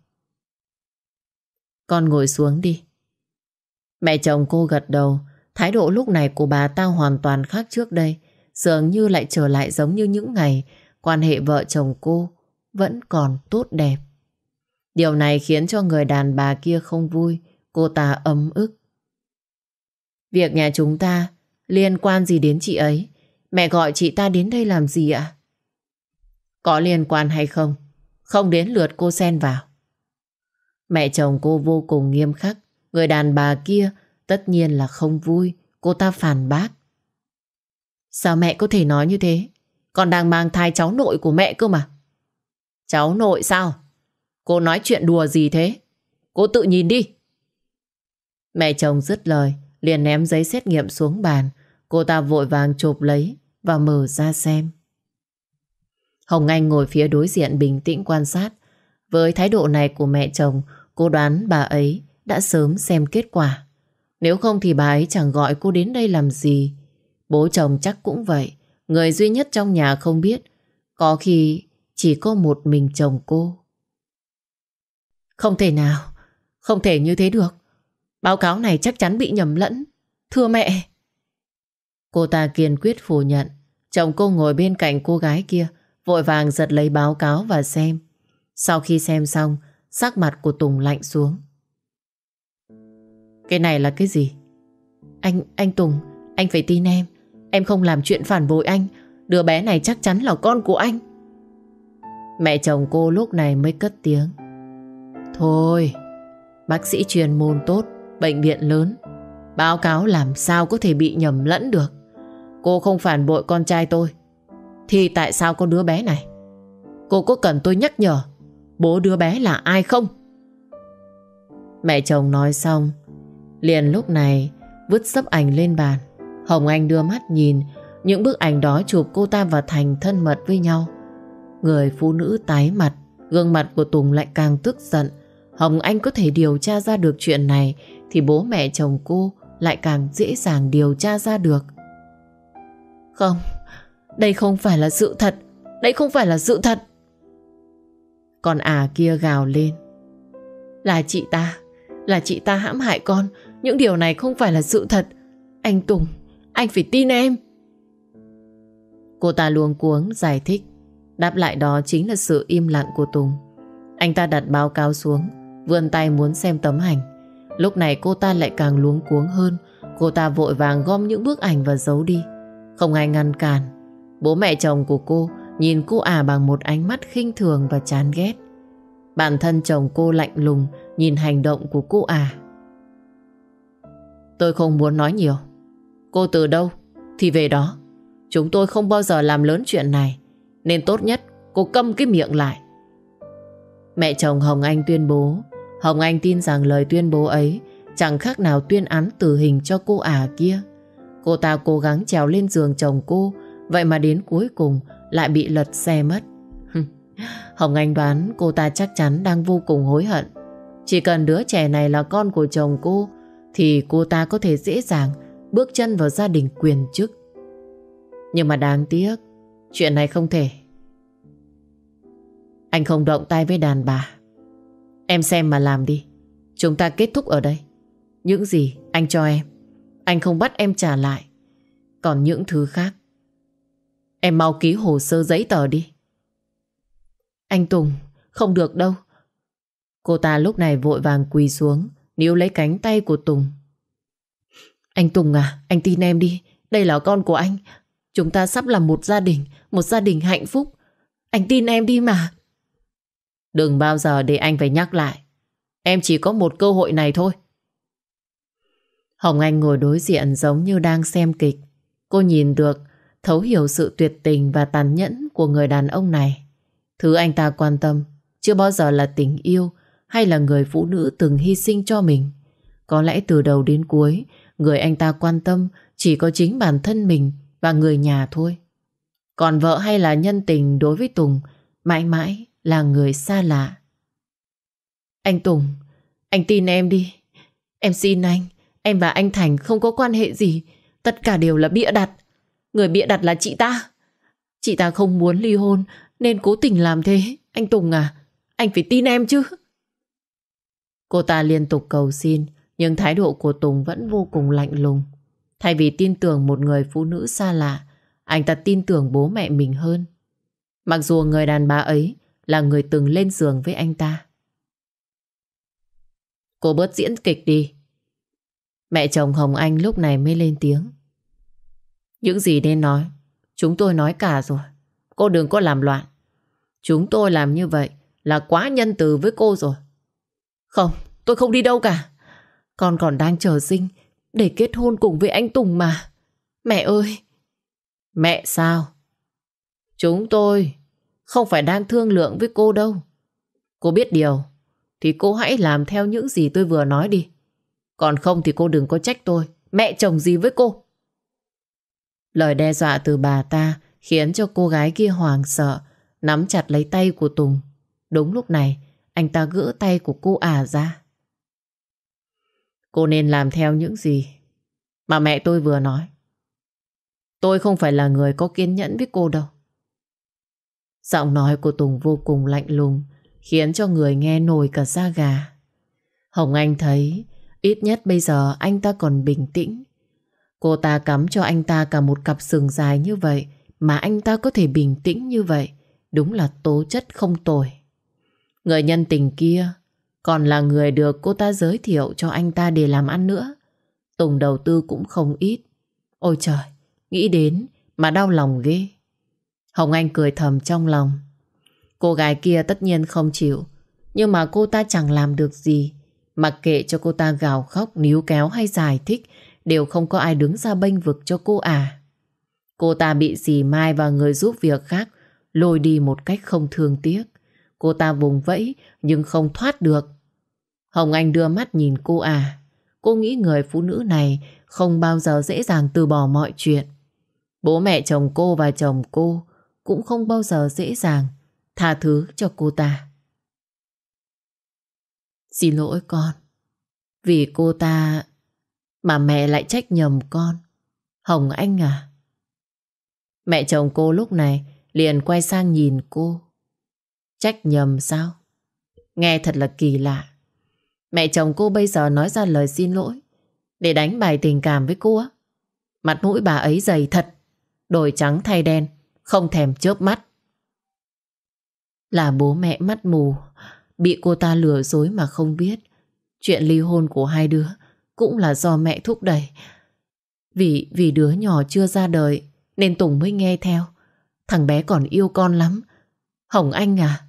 Con ngồi xuống đi. Mẹ chồng cô gật đầu. Thái độ lúc này của bà ta hoàn toàn khác trước đây. Dường như lại trở lại giống như những ngày quan hệ vợ chồng cô vẫn còn tốt đẹp. Điều này khiến cho người đàn bà kia không vui. Cô ta ấm ức. Việc nhà chúng ta liên quan gì đến chị ấy? Mẹ gọi chị ta đến đây làm gì ạ? Có liên quan hay không? Không đến lượt cô xen vào. Mẹ chồng cô vô cùng nghiêm khắc. Người đàn bà kia tất nhiên là không vui. Cô ta phản bác. Sao mẹ có thể nói như thế? Con đang mang thai cháu nội của mẹ cơ mà. Cháu nội sao? Cô nói chuyện đùa gì thế? Cô tự nhìn đi. Mẹ chồng dứt lời liền ném giấy xét nghiệm xuống bàn. Cô ta vội vàng chộp lấy và mở ra xem. Hồng Anh ngồi phía đối diện bình tĩnh quan sát. Với thái độ này của mẹ chồng, cô đoán bà ấy đã sớm xem kết quả. Nếu không thì bà ấy chẳng gọi cô đến đây làm gì. Bố chồng chắc cũng vậy. Người duy nhất trong nhà không biết. Có khi chỉ có một mình chồng cô. Không thể nào. Không thể như thế được. Báo cáo này chắc chắn bị nhầm lẫn. Thưa mẹ. Cô ta kiên quyết phủ nhận. Chồng cô ngồi bên cạnh cô gái kia, vội vàng giật lấy báo cáo và xem. Sau khi xem xong, sắc mặt của Tùng lạnh xuống. Cái này là cái gì? Anh Tùng, anh phải tin em. Em không làm chuyện phản bội anh. Đứa bé này chắc chắn là con của anh. Mẹ chồng cô lúc này mới cất tiếng. Thôi, bác sĩ chuyên môn tốt, bệnh viện lớn, báo cáo làm sao có thể bị nhầm lẫn được. Cô không phản bội con trai tôi thì tại sao có đứa bé này? Cô có cần tôi nhắc nhở bố đứa bé là ai không? Mẹ chồng nói xong liền lúc này vứt sấp ảnh lên bàn. Hồng Anh đưa mắt nhìn. Những bức ảnh đó chụp cô ta và Thành thân mật với nhau. Người phụ nữ tái mặt. Gương mặt của Tùng lại càng tức giận. Hồng Anh có thể điều tra ra được chuyện này thì bố mẹ chồng cô lại càng dễ dàng điều tra ra được. Không, đây không phải là sự thật. Đây không phải là sự thật. Con kia gào lên. Là chị ta hãm hại con. Những điều này không phải là sự thật. Anh Tùng, anh phải tin em. Cô ta luống cuống giải thích. Đáp lại đó chính là sự im lặng của Tùng. Anh ta đặt báo cáo xuống, vươn tay muốn xem tấm ảnh. Lúc này cô ta lại càng luống cuống hơn. Cô ta vội vàng gom những bức ảnh và giấu đi. Không ai ngăn cản. Bố mẹ chồng của cô nhìn cô bằng một ánh mắt khinh thường và chán ghét. Bản thân chồng cô lạnh lùng nhìn hành động của cô Tôi không muốn nói nhiều. Cô từ đâu thì về đó. Chúng tôi không bao giờ làm lớn chuyện này, nên tốt nhất cô câm cái miệng lại. Mẹ chồng Hồng Anh tuyên bố. Hồng Anh tin rằng lời tuyên bố ấy chẳng khác nào tuyên án tử hình cho cô kia. Cô ta cố gắng trèo lên giường chồng cô, vậy mà đến cuối cùng lại bị lật xe mất. Hồng Anh đoán cô ta chắc chắn đang vô cùng hối hận. Chỉ cần đứa trẻ này là con của chồng cô thì cô ta có thể dễ dàng bước chân vào gia đình quyền chức. Nhưng mà đáng tiếc, chuyện này không thể. Anh không động tay với đàn bà. Em xem mà làm đi. Chúng ta kết thúc ở đây. Những gì anh cho em, anh không bắt em trả lại. Còn những thứ khác, em mau ký hồ sơ giấy tờ đi. Anh Tùng, không được đâu. Cô ta lúc này vội vàng quỳ xuống, níu lấy cánh tay của Tùng. Anh Tùng anh tin em đi. Đây là con của anh. Chúng ta sắp là một gia đình hạnh phúc. Anh tin em đi mà. Đừng bao giờ để anh phải nhắc lại. Em chỉ có một cơ hội này thôi. Hồng Anh ngồi đối diện giống như đang xem kịch. Cô nhìn được, thấu hiểu sự tuyệt tình và tàn nhẫn của người đàn ông này. Thứ anh ta quan tâm chưa bao giờ là tình yêu hay là người phụ nữ từng hy sinh cho mình. Có lẽ từ đầu đến cuối, người anh ta quan tâm chỉ có chính bản thân mình và người nhà thôi. Còn vợ hay là nhân tình đối với Tùng mãi mãi là người xa lạ. Anh Tùng, anh tin em đi. Em xin anh, em và anh Thành không có quan hệ gì. Tất cả đều là bịa đặt. Người bịa đặt là chị ta. Chị ta không muốn ly hôn nên cố tình làm thế. Anh Tùng anh phải tin em chứ. Cô ta liên tục cầu xin, nhưng thái độ của Tùng vẫn vô cùng lạnh lùng. Thay vì tin tưởng một người phụ nữ xa lạ, anh ta tin tưởng bố mẹ mình hơn. Mặc dù người đàn bà ấy là người từng lên giường với anh ta. Cô bớt diễn kịch đi. Mẹ chồng Hồng Anh lúc này mới lên tiếng. Những gì nên nói, chúng tôi nói cả rồi. Cô đừng có làm loạn. Chúng tôi làm như vậy là quá nhân từ với cô rồi. Không, tôi không đi đâu cả. Con còn đang chờ sinh để kết hôn cùng với anh Tùng mà. Mẹ ơi! Mẹ sao? Chúng tôi không phải đang thương lượng với cô đâu. Cô biết điều thì cô hãy làm theo những gì tôi vừa nói đi. Còn không thì cô đừng có trách tôi. Mẹ chồng gì với cô? Lời đe dọa từ bà ta khiến cho cô gái kia hoảng sợ, nắm chặt lấy tay của Tùng. Đúng lúc này, anh ta gỡ tay của cô ra. Cô nên làm theo những gì mà mẹ tôi vừa nói. Tôi không phải là người có kiên nhẫn với cô đâu. Giọng nói của Tùng vô cùng lạnh lùng, khiến cho người nghe nổi cả da gà. Hồng Anh thấy ít nhất bây giờ anh ta còn bình tĩnh. Cô ta cắm cho anh ta cả một cặp sừng dài như vậy mà anh ta có thể bình tĩnh như vậy, đúng là tố chất không tồi. Người nhân tình kia còn là người được cô ta giới thiệu cho anh ta để làm ăn nữa. Tùng đầu tư cũng không ít. Ôi trời, nghĩ đến mà đau lòng ghê. Hồng Anh cười thầm trong lòng. Cô gái kia tất nhiên không chịu, nhưng mà cô ta chẳng làm được gì. Mặc kệ cho cô ta gào khóc, níu kéo hay giải thích, đều không có ai đứng ra bênh vực cho cô Cô ta bị dì Mai và người giúp việc khác lôi đi một cách không thương tiếc. Cô ta vùng vẫy nhưng không thoát được. Hồng Anh đưa mắt nhìn cô Cô nghĩ người phụ nữ này không bao giờ dễ dàng từ bỏ mọi chuyện. Bố mẹ chồng cô và chồng cô cũng không bao giờ dễ dàng tha thứ cho cô ta. Xin lỗi con. Vì cô ta mà mẹ lại trách nhầm con. Hồng Anh Mẹ chồng cô lúc này liền quay sang nhìn cô. Trách nhầm sao? Nghe thật là kỳ lạ. Mẹ chồng cô bây giờ nói ra lời xin lỗi để đánh bài tình cảm với cô á. Mặt mũi bà ấy dày thật, đổi trắng thay đen, không thèm chớp mắt. Là bố mẹ mắt mù, bị cô ta lừa dối mà không biết. Chuyện ly hôn của hai đứa cũng là do mẹ thúc đẩy. Vì đứa nhỏ chưa ra đời nên Tùng mới nghe theo. Thằng bé còn yêu con lắm. Hồng Anh à?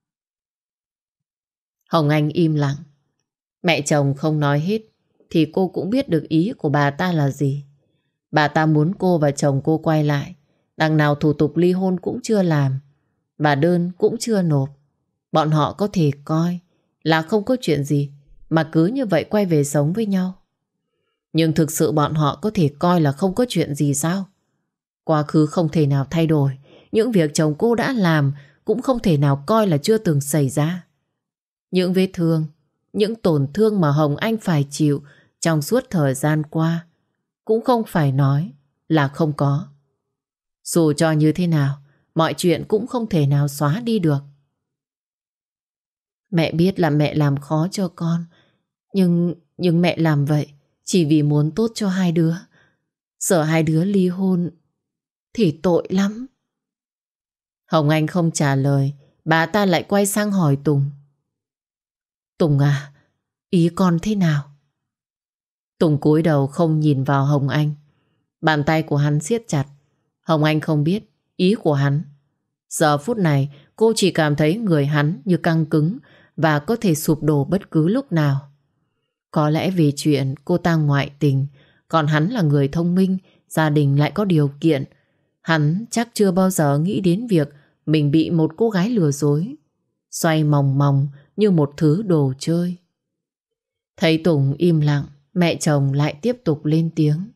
Hồng Anh im lặng. Mẹ chồng không nói hết thì cô cũng biết được ý của bà ta là gì. Bà ta muốn cô và chồng cô quay lại. Đằng nào thủ tục ly hôn cũng chưa làm, và đơn cũng chưa nộp. Bọn họ có thể coi là không có chuyện gì mà cứ như vậy quay về sống với nhau. Nhưng thực sự bọn họ có thể coi là không có chuyện gì sao? Quá khứ không thể nào thay đổi. Những việc chồng cô đã làm cũng không thể nào coi là chưa từng xảy ra. Những vết thương, những tổn thương mà Hồng Anh phải chịu trong suốt thời gian qua cũng không phải nói là không có. Dù cho như thế nào, mọi chuyện cũng không thể nào xóa đi được. Mẹ biết là mẹ làm khó cho con, nhưng mẹ làm vậy chỉ vì muốn tốt cho hai đứa. Sợ hai đứa ly hôn thì tội lắm. Hồng Anh không trả lời, bà ta lại quay sang hỏi Tùng. Tùng à, ý con thế nào? Tùng cúi đầu không nhìn vào Hồng Anh. Bàn tay của hắn siết chặt. Hồng Anh không biết ý của hắn. Giờ phút này cô chỉ cảm thấy người hắn như căng cứng và có thể sụp đổ bất cứ lúc nào. Có lẽ vì chuyện cô ta ngoại tình, còn hắn là người thông minh, gia đình lại có điều kiện. Hắn chắc chưa bao giờ nghĩ đến việc mình bị một cô gái lừa dối, xoay mòng mòng như một thứ đồ chơi. Thấy Tùng im lặng, mẹ chồng lại tiếp tục lên tiếng.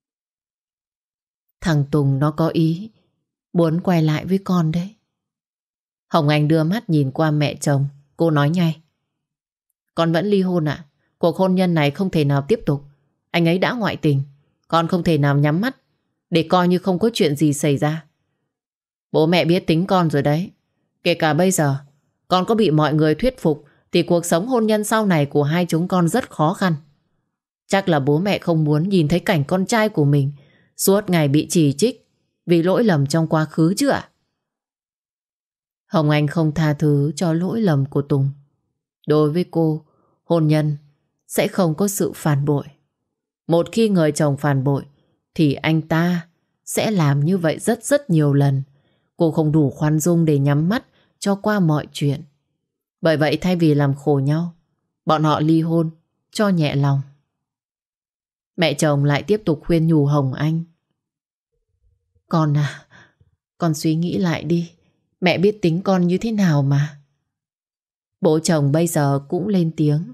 Thằng Tùng nó có ý muốn quay lại với con đấy. Hồng Anh đưa mắt nhìn qua mẹ chồng. Cô nói ngay. Con vẫn ly hôn ạ. Cuộc hôn nhân này không thể nào tiếp tục. Anh ấy đã ngoại tình. Con không thể nào nhắm mắt để coi như không có chuyện gì xảy ra. Bố mẹ biết tính con rồi đấy. Kể cả bây giờ con có bị mọi người thuyết phục thì cuộc sống hôn nhân sau này của hai chúng con rất khó khăn. Chắc là bố mẹ không muốn nhìn thấy cảnh con trai của mình suốt ngày bị chỉ trích vì lỗi lầm trong quá khứ chứ ạ? Hồng Anh không tha thứ cho lỗi lầm của Tùng. Đối với cô, hôn nhân sẽ không có sự phản bội. Một khi người chồng phản bội thì anh ta sẽ làm như vậy rất rất nhiều lần. Cô không đủ khoan dung để nhắm mắt cho qua mọi chuyện. Bởi vậy thay vì làm khổ nhau, bọn họ ly hôn cho nhẹ lòng. Mẹ chồng lại tiếp tục khuyên nhủ Hồng Anh. Con à, con suy nghĩ lại đi. Mẹ biết tính con như thế nào mà. Bố chồng bây giờ cũng lên tiếng.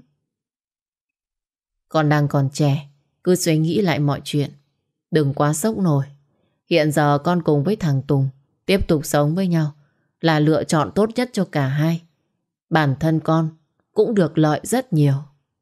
Con đang còn trẻ, cứ suy nghĩ lại mọi chuyện. Đừng quá sốc nổi. Hiện giờ con cùng với thằng Tùng tiếp tục sống với nhau là lựa chọn tốt nhất cho cả hai. Bản thân con cũng được lợi rất nhiều.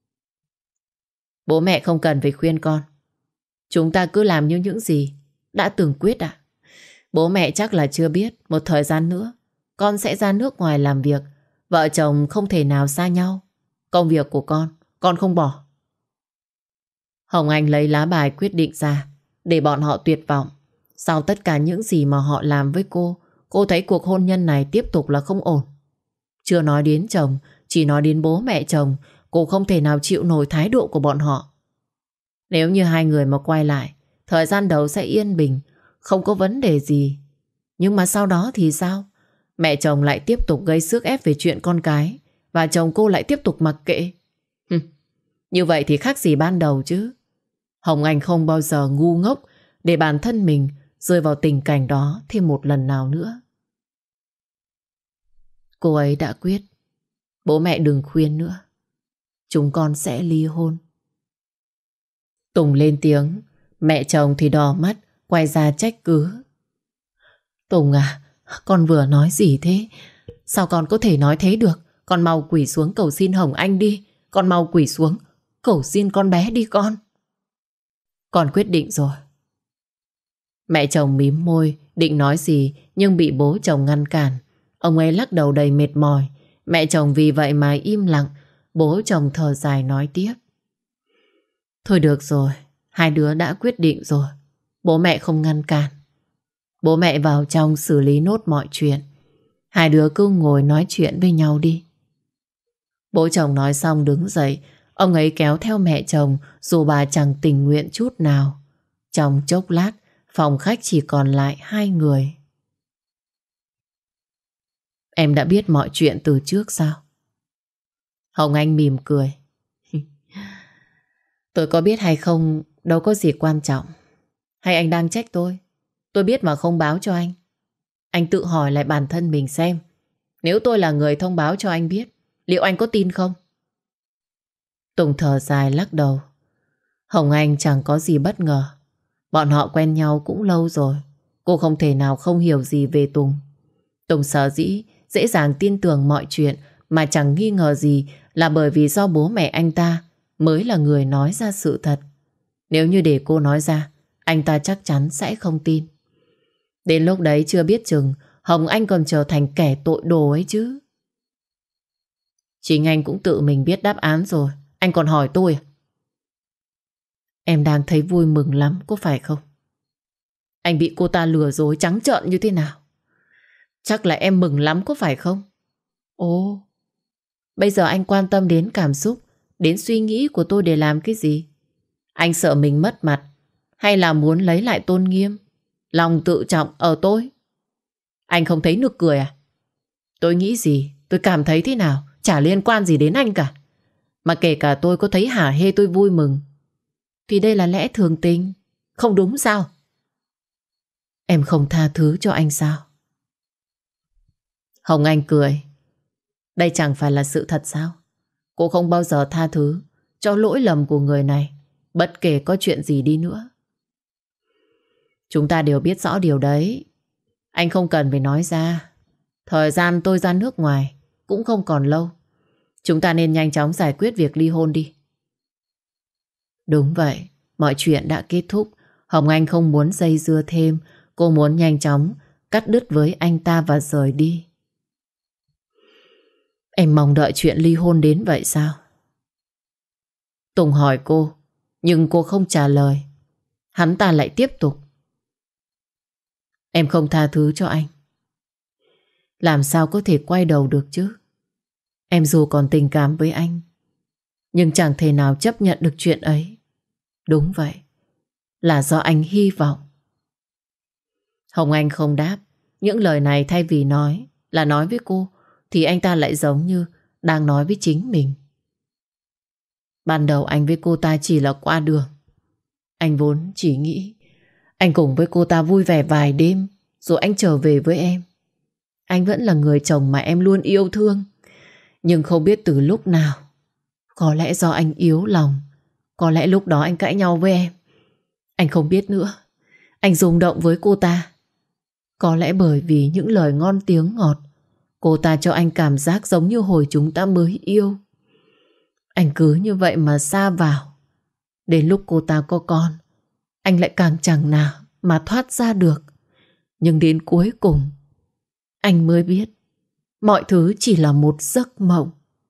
Bố mẹ không cần phải khuyên con. Chúng ta cứ làm như những gì đã từng quyết ạ. Bố mẹ chắc là chưa biết một thời gian nữa con sẽ ra nước ngoài làm việc. Vợ chồng không thể nào xa nhau. Công việc của con không bỏ. Hồng Anh lấy lá bài quyết định ra để bọn họ tuyệt vọng. Sau tất cả những gì mà họ làm với cô thấy cuộc hôn nhân này tiếp tục là không ổn. Chưa nói đến chồng, chỉ nói đến bố mẹ chồng, cô không thể nào chịu nổi thái độ của bọn họ. Nếu như hai người mà quay lại, thời gian đầu sẽ yên bình, không có vấn đề gì. Nhưng mà sau đó thì sao? Mẹ chồng lại tiếp tục gây sức ép về chuyện con cái, và chồng cô lại tiếp tục mặc kệ. Như vậy thì khác gì ban đầu chứ. Hồng Anh không bao giờ ngu ngốc để bản thân mình rơi vào tình cảnh đó thêm một lần nào nữa. Cô ấy đã quyết. Bố mẹ đừng khuyên nữa. Chúng con sẽ ly hôn. Tùng lên tiếng. Mẹ chồng thì đỏ mắt, quay ra trách cứ. Tùng à, con vừa nói gì thế? Sao con có thể nói thế được? Con mau quỳ xuống cầu xin Hồng Anh đi. Con mau quỳ xuống cầu xin con bé đi con. Con quyết định rồi. Mẹ chồng mím môi định nói gì nhưng bị bố chồng ngăn cản. Ông ấy lắc đầu đầy mệt mỏi. Mẹ chồng vì vậy mà im lặng. bố chồng thở dài nói tiếp. Thôi được rồi, hai đứa đã quyết định rồi. Bố mẹ không ngăn cản. Bố mẹ vào trong xử lý nốt mọi chuyện. Hai đứa cứ ngồi nói chuyện với nhau đi. Bố chồng nói xong đứng dậy. Ông ấy kéo theo mẹ chồng dù bà chẳng tình nguyện chút nào. Trong chốc lát, phòng khách chỉ còn lại hai người. Em đã biết mọi chuyện từ trước sao? Hồng Anh mỉm cười. Tôi có biết hay không đâu có gì quan trọng. Hay anh đang trách tôi? Tôi biết mà không báo cho anh. Anh tự hỏi lại bản thân mình xem. Nếu tôi là người thông báo cho anh biết, liệu anh có tin không? Tùng thở dài lắc đầu. Hồng Anh chẳng có gì bất ngờ. Bọn họ quen nhau cũng lâu rồi. Cô không thể nào không hiểu gì về Tùng. Tùng sở dĩ dễ dàng tin tưởng mọi chuyện mà chẳng nghi ngờ gì là bởi vì do bố mẹ anh ta mới là người nói ra sự thật. Nếu như để cô nói ra, anh ta chắc chắn sẽ không tin. Đến lúc đấy chưa biết chừng Hồng Anh còn trở thành kẻ tội đồ ấy chứ. Chính anh cũng tự mình biết đáp án rồi. Anh còn hỏi tôi à? Em đang thấy vui mừng lắm, có phải không? Anh bị cô ta lừa dối trắng trợn như thế nào? Chắc là em mừng lắm có phải không? Ồ, bây giờ anh quan tâm đến cảm xúc, đến suy nghĩ của tôi để làm cái gì? Anh sợ mình mất mặt, hay là muốn lấy lại tôn nghiêm, lòng tự trọng ở tôi? Anh không thấy nực cười à? Tôi nghĩ gì, tôi cảm thấy thế nào, chả liên quan gì đến anh cả. Mà kể cả tôi có thấy hả hê tôi vui mừng, thì đây là lẽ thường tình, không đúng sao? Em không tha thứ cho anh sao? Hồng Anh cười. Đây chẳng phải là sự thật sao? Cô không bao giờ tha thứ cho lỗi lầm của người này, bất kể có chuyện gì đi nữa. Chúng ta đều biết rõ điều đấy. Anh không cần phải nói ra. Thời gian tôi ra nước ngoài cũng không còn lâu. Chúng ta nên nhanh chóng giải quyết việc ly hôn đi. Đúng vậy, mọi chuyện đã kết thúc. Hồng Anh không muốn dây dưa thêm. Cô muốn nhanh chóng cắt đứt với anh ta và rời đi. Em mong đợi chuyện ly hôn đến vậy sao? Tùng hỏi cô, nhưng cô không trả lời. Hắn ta lại tiếp tục. Em không tha thứ cho anh. Làm sao có thể quay đầu được chứ? Em dù còn tình cảm với anh, nhưng chẳng thể nào chấp nhận được chuyện ấy. Đúng vậy, là do anh hy vọng. Hồng Anh không đáp. Những lời này thay vì nói là nói với cô, thì anh ta lại giống như đang nói với chính mình. Ban đầu anh với cô ta chỉ là qua đường. Anh vốn chỉ nghĩ anh cùng với cô ta vui vẻ vài đêm rồi anh trở về với em. Anh vẫn là người chồng mà em luôn yêu thương. Nhưng không biết từ lúc nào, có lẽ do anh yếu lòng, có lẽ lúc đó anh cãi nhau với em. Anh không biết nữa. Anh rung động với cô ta. Có lẽ bởi vì những lời ngon tiếng ngọt, cô ta cho anh cảm giác giống như hồi chúng ta mới yêu. Anh cứ như vậy mà sa vào. Đến lúc cô ta có con, anh lại càng chẳng nào mà thoát ra được. Nhưng đến cuối cùng, anh mới biết mọi thứ chỉ là một giấc mộng.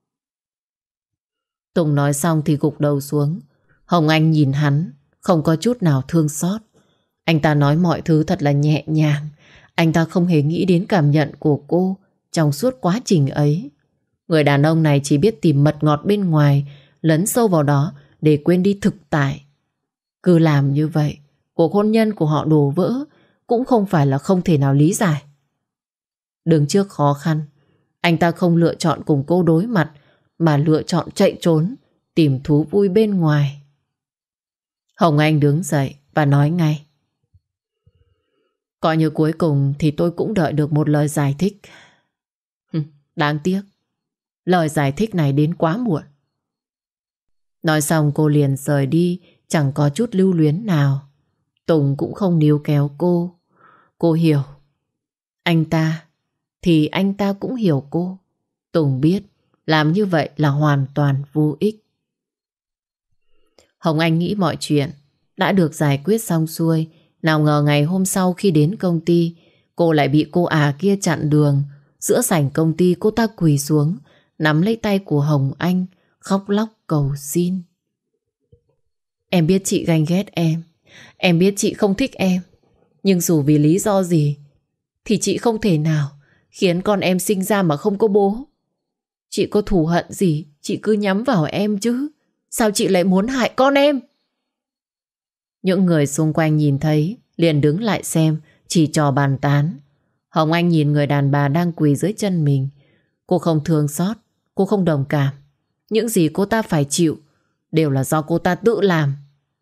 Tùng nói xong thì gục đầu xuống. Hồng Anh nhìn hắn, không có chút nào thương xót. Anh ta nói mọi thứ thật là nhẹ nhàng. Anh ta không hề nghĩ đến cảm nhận của cô trong suốt quá trình ấy. Người đàn ông này chỉ biết tìm mật ngọt bên ngoài, lấn sâu vào đó để quên đi thực tại. Cứ làm như vậy, cuộc hôn nhân của họ đổ vỡ cũng không phải là không thể nào lý giải. Đứng trước khó khăn, anh ta không lựa chọn cùng cô đối mặt, mà lựa chọn chạy trốn, tìm thú vui bên ngoài. Hồng Anh đứng dậy và nói ngay. Coi như cuối cùng thì tôi cũng đợi được một lời giải thích. Đáng tiếc, lời giải thích này đến quá muộn. Nói xong cô liền rời đi, chẳng có chút lưu luyến nào. Tùng cũng không níu kéo cô. Cô hiểu anh ta, thì anh ta cũng hiểu cô. Tùng biết làm như vậy là hoàn toàn vô ích. Hồng Anh nghĩ mọi chuyện đã được giải quyết xong xuôi. Nào ngờ ngày hôm sau khi đến công ty, cô lại bị cô kia chặn đường. Giữa sảnh công ty cô ta quỳ xuống, nắm lấy tay của Hồng Anh, khóc lóc cầu xin. Em biết chị ganh ghét em biết chị không thích em. Nhưng dù vì lý do gì thì chị không thể nào khiến con em sinh ra mà không có bố. Chị có thù hận gì chị cứ nhắm vào em chứ. Sao chị lại muốn hại con em? Những người xung quanh nhìn thấy liền đứng lại xem, chỉ trò bàn tán. Hồng Anh nhìn người đàn bà đang quỳ dưới chân mình. Cô không thương xót, cô không đồng cảm. Những gì cô ta phải chịu đều là do cô ta tự làm.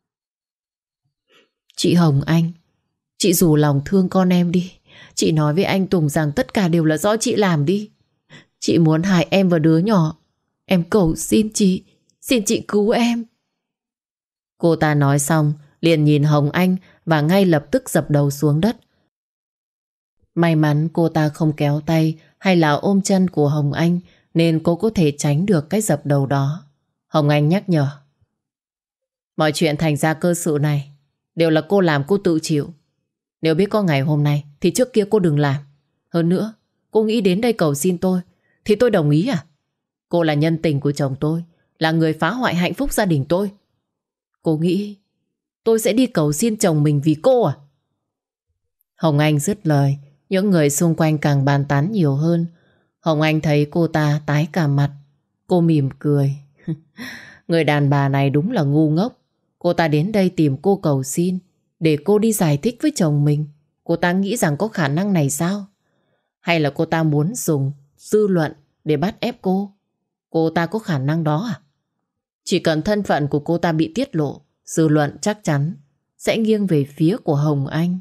Chị Hồng Anh, chị rủ lòng thương con em đi. Chị nói với anh Tùng rằng tất cả đều là do chị làm đi. Chị muốn hại em và đứa nhỏ. Em cầu xin chị, xin chị cứu em. Cô ta nói xong liền nhìn Hồng Anh và ngay lập tức dập đầu xuống đất. May mắn cô ta không kéo tay hay là ôm chân của Hồng Anh nên cô có thể tránh được cái dập đầu đó. Hồng Anh nhắc nhở. Mọi chuyện thành ra cơ sự này đều là cô làm, cô tự chịu. Nếu biết có ngày hôm nay thì trước kia cô đừng làm. Hơn nữa, cô nghĩ đến đây cầu xin tôi thì tôi đồng ý à? Cô là nhân tình của chồng tôi, là người phá hoại hạnh phúc gia đình tôi. Cô nghĩ tôi sẽ đi cầu xin chồng mình vì cô à? Hồng Anh dứt lời, những người xung quanh càng bàn tán nhiều hơn. Hồng Anh thấy cô ta tái cả mặt. Cô mỉm cười. Người đàn bà này đúng là ngu ngốc. Cô ta đến đây tìm cô cầu xin để cô đi giải thích với chồng mình. Cô ta nghĩ rằng có khả năng này sao? Hay là cô ta muốn dùng dư luận để bắt ép cô? Cô ta có khả năng đó à? Chỉ cần thân phận của cô ta bị tiết lộ, dư luận chắc chắn sẽ nghiêng về phía của Hồng Anh.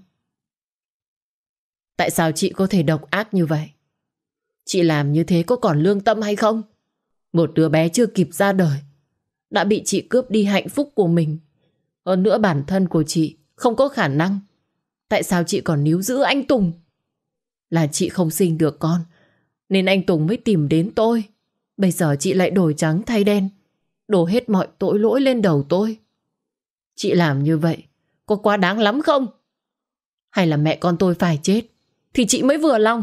Tại sao chị có thể độc ác như vậy? Chị làm như thế có còn lương tâm hay không? Một đứa bé chưa kịp ra đời đã bị chị cướp đi hạnh phúc của mình. Hơn nữa bản thân của chị không có khả năng. Tại sao chị còn níu giữ anh Tùng? Là chị không sinh được con nên anh Tùng mới tìm đến tôi. Bây giờ chị lại đổi trắng thay đen, đổ hết mọi tội lỗi lên đầu tôi. Chị làm như vậy có quá đáng lắm không? Hay là mẹ con tôi phải chết thì chị mới vừa lòng?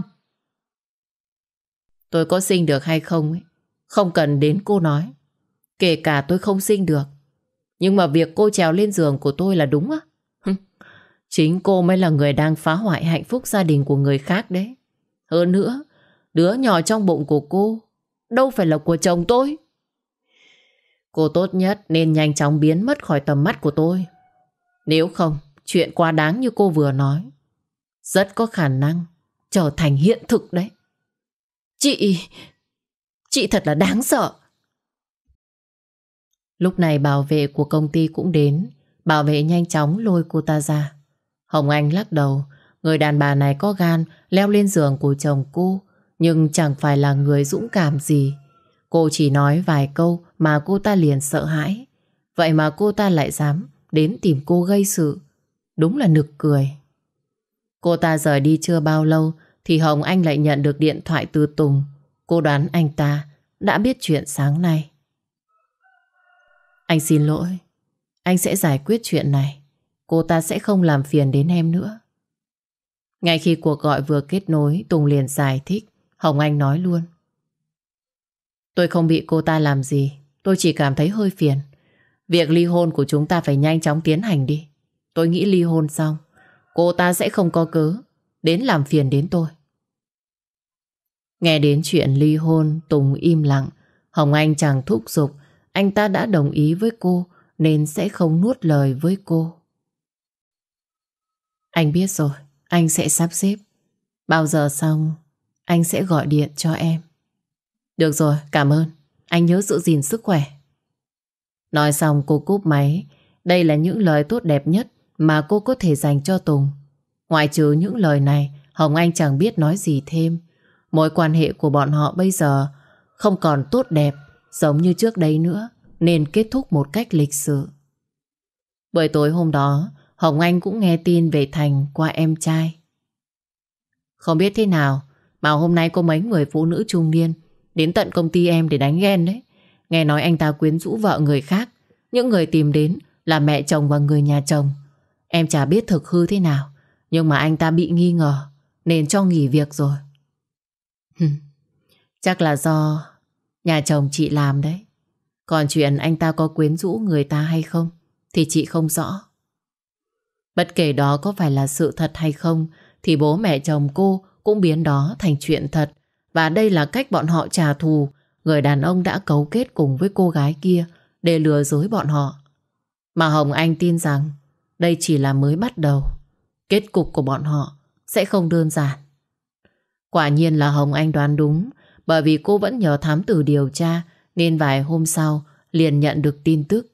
Tôi có sinh được hay không ấy, không cần đến cô nói. Kể cả tôi không sinh được, nhưng mà việc cô trèo lên giường của tôi là đúng á. Chính cô mới là người đang phá hoại hạnh phúc gia đình của người khác đấy. Hơn nữa, đứa nhỏ trong bụng của cô đâu phải là của chồng tôi. Cô tốt nhất nên nhanh chóng biến mất khỏi tầm mắt của tôi. Nếu không, chuyện quá đáng như cô vừa nói rất có khả năng trở thành hiện thực đấy. Chị thật là đáng sợ. Lúc này bảo vệ của công ty cũng đến. Bảo vệ nhanh chóng lôi cô ta ra. Hồng Anh lắc đầu. Người đàn bà này có gan leo lên giường của chồng cô, nhưng chẳng phải là người dũng cảm gì. Cô chỉ nói vài câu mà cô ta liền sợ hãi. Vậy mà cô ta lại dám đến tìm cô gây sự. Đúng là nực cười. Cô ta rời đi chưa bao lâu thì Hồng Anh lại nhận được điện thoại từ Tùng. Cô đoán anh ta đã biết chuyện sáng nay. Anh xin lỗi. Anh sẽ giải quyết chuyện này. Cô ta sẽ không làm phiền đến em nữa. Ngay khi cuộc gọi vừa kết nối, Tùng liền giải thích. Hồng Anh nói luôn. Tôi không bị cô ta làm gì. Tôi chỉ cảm thấy hơi phiền. Việc ly hôn của chúng ta phải nhanh chóng tiến hành đi. Tôi nghĩ ly hôn xong cô ta sẽ không có cớ đến làm phiền đến tôi. Nghe đến chuyện ly hôn, Tùng im lặng. Hồng Anh chẳng thúc giục. Anh ta đã đồng ý với cô nên sẽ không nuốt lời với cô. Anh biết rồi, anh sẽ sắp xếp. Bao giờ xong anh sẽ gọi điện cho em. Được rồi, cảm ơn. Anh nhớ giữ gìn sức khỏe. Nói xong cô cúp máy. Đây là những lời tốt đẹp nhất mà cô có thể dành cho Tùng. Ngoại trừ những lời này, Hồng Anh chẳng biết nói gì thêm. Mối quan hệ của bọn họ bây giờ không còn tốt đẹp giống như trước đây nữa, nên kết thúc một cách lịch sự. Buổi tối hôm đó, Hồng Anh cũng nghe tin về Thành qua em trai. Không biết thế nào mà hôm nay có mấy người phụ nữ trung niên đến tận công ty em để đánh ghen đấy. Nghe nói anh ta quyến rũ vợ người khác. Những người tìm đến là mẹ chồng và người nhà chồng. Em chả biết thực hư thế nào, nhưng mà anh ta bị nghi ngờ nên cho nghỉ việc rồi. Chắc là do nhà chồng chị làm đấy. Còn chuyện anh ta có quyến rũ người ta hay không thì chị không rõ. Bất kể đó có phải là sự thật hay không thì bố mẹ chồng cô cũng biến đó thành chuyện thật. Và đây là cách bọn họ trả thù người đàn ông đã cấu kết cùng với cô gái kia để lừa dối bọn họ. Mà Hồng Anh tin rằng đây chỉ là mới bắt đầu. Kết cục của bọn họ sẽ không đơn giản. Quả nhiên là Hồng Anh đoán đúng, bởi vì cô vẫn nhờ thám tử điều tra nên vài hôm sau liền nhận được tin tức.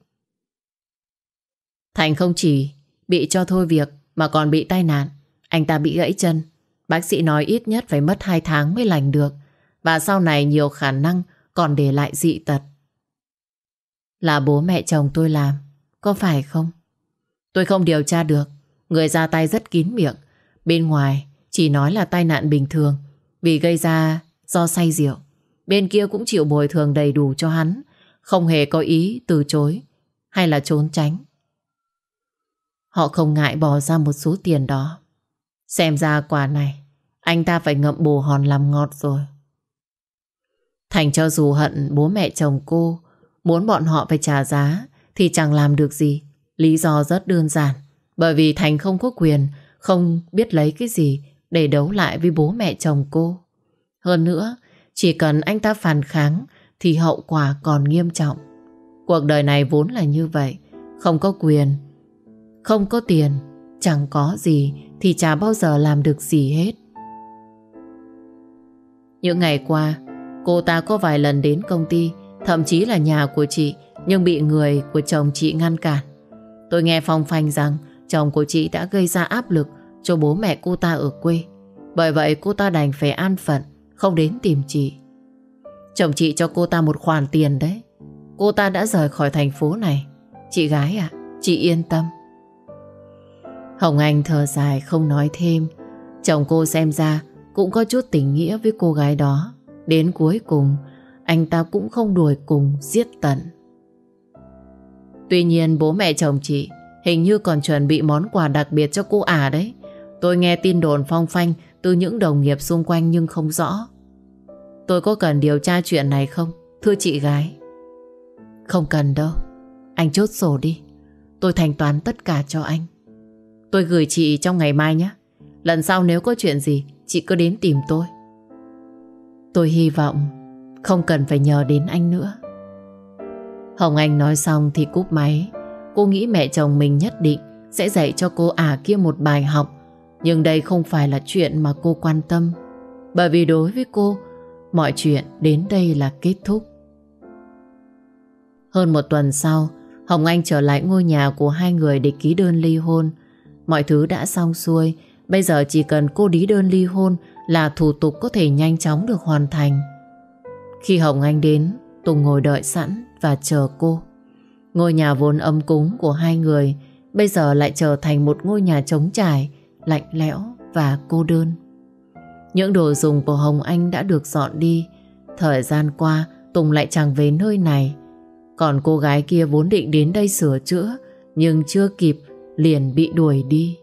Thành không chỉ bị cho thôi việc mà còn bị tai nạn. Anh ta bị gãy chân. Bác sĩ nói ít nhất phải mất 2 tháng mới lành được. Và sau này nhiều khả năng còn để lại dị tật. Là bố mẹ chồng tôi làm, có phải không? Tôi không điều tra được. Người ra tay rất kín miệng. Bên ngoài chỉ nói là tai nạn bình thường vì gây ra do say rượu. Bên kia cũng chịu bồi thường đầy đủ cho hắn, không hề có ý từ chối hay là trốn tránh. Họ không ngại bỏ ra một số tiền đó. Xem ra quả này anh ta phải ngậm bồ hòn làm ngọt rồi. Thành cho dù hận bố mẹ chồng cô, muốn bọn họ phải trả giá thì chẳng làm được gì. Lý do rất đơn giản. Bởi vì Thành không có quyền, không biết lấy cái gì để đấu lại với bố mẹ chồng cô. Hơn nữa, chỉ cần anh ta phản kháng thì hậu quả còn nghiêm trọng. Cuộc đời này vốn là như vậy. Không có quyền, không có tiền, chẳng có gì thì chả bao giờ làm được gì hết. Những ngày qua, cô ta có vài lần đến công ty, thậm chí là nhà của chị, nhưng bị người của chồng chị ngăn cản. Tôi nghe phong phanh rằng chồng của chị đã gây ra áp lực cho bố mẹ cô ta ở quê. Bởi vậy cô ta đành phải an phận, không đến tìm chị. Chồng chị cho cô ta một khoản tiền đấy. Cô ta đã rời khỏi thành phố này. Chị gái ạ, chị yên tâm. Hồng Anh thở dài không nói thêm. Chồng cô xem ra cũng có chút tình nghĩa với cô gái đó. Đến cuối cùng anh ta cũng không đuổi cùng giết tận. Tuy nhiên bố mẹ chồng chị hình như còn chuẩn bị món quà đặc biệt cho cô ả đấy. Tôi nghe tin đồn phong phanh từ những đồng nghiệp xung quanh nhưng không rõ. Tôi có cần điều tra chuyện này không, thưa chị gái? Không cần đâu. Anh chốt sổ đi. Tôi thanh toán tất cả cho anh. Tôi gửi chị trong ngày mai nhé. Lần sau nếu có chuyện gì chị cứ đến tìm tôi. Tôi hy vọng không cần phải nhờ đến anh nữa. Hồng Anh nói xong thì cúp máy. Cô nghĩ mẹ chồng mình nhất định sẽ dạy cho cô ả kia một bài học. Nhưng đây không phải là chuyện mà cô quan tâm. Bởi vì đối với cô, mọi chuyện đến đây là kết thúc. Hơn một tuần sau, Hồng Anh trở lại ngôi nhà của hai người để ký đơn ly hôn. Mọi thứ đã xong xuôi. Bây giờ chỉ cần cô ký đơn ly hôn là thủ tục có thể nhanh chóng được hoàn thành. Khi Hồng Anh đến, Tùng ngồi đợi sẵn và chờ cô. Ngôi nhà vốn ấm cúng của hai người bây giờ lại trở thành một ngôi nhà trống trải, lạnh lẽo và cô đơn. Những đồ dùng của Hồng Anh đã được dọn đi. Thời gian qua Tùng lại chẳng về nơi này. Còn cô gái kia vốn định đến đây sửa chữa, nhưng chưa kịp liền bị đuổi đi.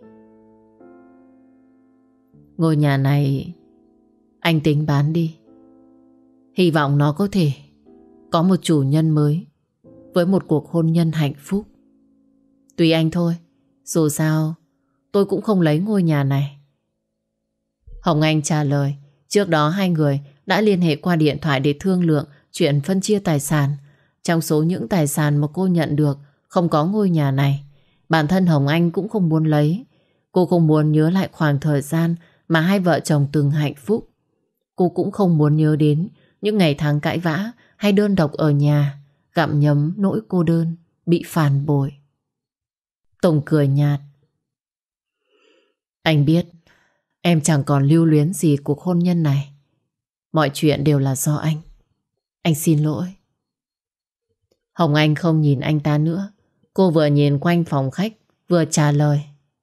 Ngôi nhà này anh tính bán đi. Hy vọng nó có thể có một chủ nhân mới, với một cuộc hôn nhân hạnh phúc. Tùy anh thôi. Dù sao tôi cũng không lấy ngôi nhà này. Hồng Anh trả lời. Trước đó hai người đã liên hệ qua điện thoại để thương lượng chuyện phân chia tài sản. Trong số những tài sản mà cô nhận được không có ngôi nhà này. Bản thân Hồng Anh cũng không muốn lấy. Cô không muốn nhớ lại khoảng thời gian mà hai vợ chồng từng hạnh phúc. Cô cũng không muốn nhớ đến những ngày tháng cãi vã hay đơn độc ở nhà, gặm nhấm nỗi cô đơn, bị phản bội. Tùng cười nhạt. Anh biết em chẳng còn lưu luyến gì cuộc hôn nhân này. Mọi chuyện đều là do anh. Anh xin lỗi. Hồng Anh không nhìn anh ta nữa. Cô vừa nhìn quanh phòng khách vừa trả lời.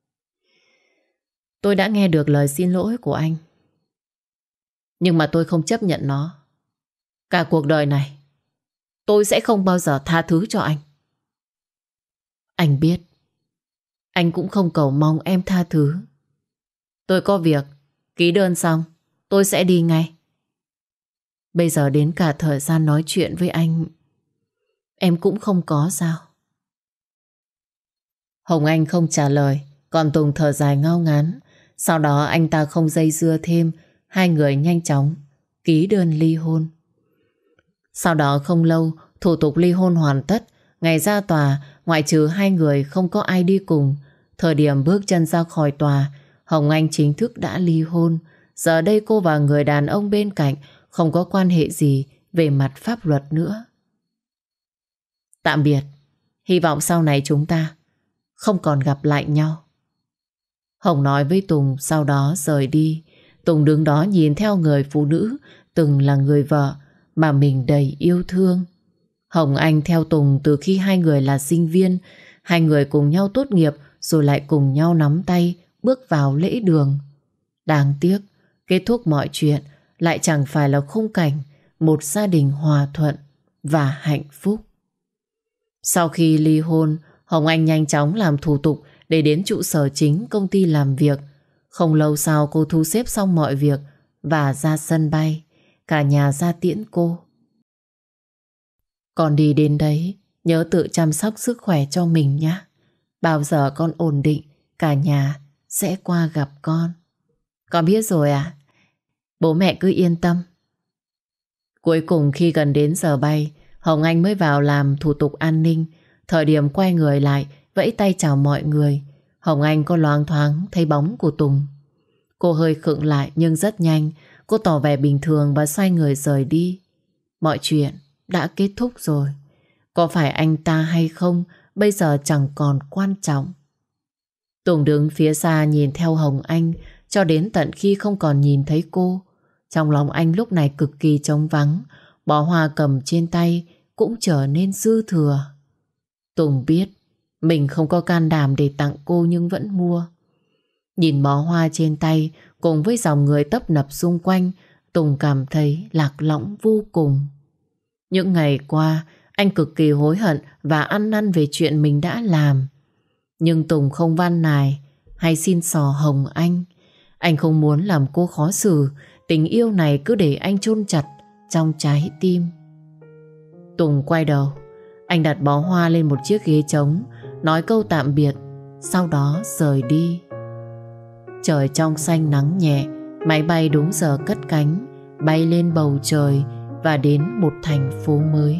Tôi đã nghe được lời xin lỗi của anh, nhưng mà tôi không chấp nhận nó. Cả cuộc đời này tôi sẽ không bao giờ tha thứ cho anh. Anh biết anh cũng không cầu mong em tha thứ. Tôi có việc, ký đơn xong tôi sẽ đi ngay. Bây giờ đến cả thời gian nói chuyện với anh em cũng không có sao? Hồng Anh không trả lời, còn Tùng thở dài ngao ngán. Sau đó anh ta không dây dưa thêm, hai người nhanh chóng ký đơn ly hôn. Sau đó không lâu, thủ tục ly hôn hoàn tất. Ngày ra tòa, ngoại trừ hai người không có ai đi cùng. Thời điểm bước chân ra khỏi tòa, Hồng Anh chính thức đã ly hôn. Giờ đây cô và người đàn ông bên cạnh không có quan hệ gì về mặt pháp luật nữa. Tạm biệt. Hy vọng sau này chúng ta không còn gặp lại nhau. Hồng nói với Tùng, sau đó rời đi. Tùng đứng đó nhìn theo người phụ nữ từng là người vợ mà mình đầy yêu thương. Hồng Anh theo Tùng từ khi hai người là sinh viên. Hai người cùng nhau tốt nghiệp rồi lại cùng nhau nắm tay bước vào lễ đường. Đáng tiếc, kết thúc mọi chuyện lại chẳng phải là khung cảnh một gia đình hòa thuận và hạnh phúc. Sau khi ly hôn, Hồng Anh nhanh chóng làm thủ tục để đến trụ sở chính công ty làm việc. Không lâu sau cô thu xếp xong mọi việc và ra sân bay. Cả nhà ra tiễn cô. Con đi đến đấy, nhớ tự chăm sóc sức khỏe cho mình nhé. Bao giờ con ổn định, cả nhà sẽ qua gặp con. Con biết rồi ạ. Bố mẹ cứ yên tâm. Cuối cùng khi gần đến giờ bay, Hồng Anh mới vào làm thủ tục an ninh. Thời điểm quay người lại, vẫy tay chào mọi người, Hồng Anh có loáng thoáng thấy bóng của Tùng. Cô hơi khựng lại nhưng rất nhanh cô tỏ vẻ bình thường và xoay người rời đi. Mọi chuyện đã kết thúc rồi. Có phải anh ta hay không bây giờ chẳng còn quan trọng. Tùng đứng phía xa nhìn theo Hồng Anh cho đến tận khi không còn nhìn thấy cô. Trong lòng anh lúc này cực kỳ trống vắng. Bó hoa cầm trên tay cũng trở nên dư thừa. Tùng biết mình không có can đảm để tặng cô nhưng vẫn mua. Nhìn bó hoa trên tay cùng với dòng người tấp nập xung quanh, Tùng cảm thấy lạc lõng vô cùng. Những ngày qua anh cực kỳ hối hận và ăn năn về chuyện mình đã làm. Nhưng Tùng không van nài hay xin xỏ Hồng Anh. Anh không muốn làm cô khó xử. Tình yêu này cứ để anh chôn chặt trong trái tim. Tùng quay đầu, anh đặt bó hoa lên một chiếc ghế trống, nói câu tạm biệt, sau đó rời đi. Trời trong xanh nắng nhẹ, máy bay đúng giờ cất cánh, bay lên bầu trời và đến một thành phố mới.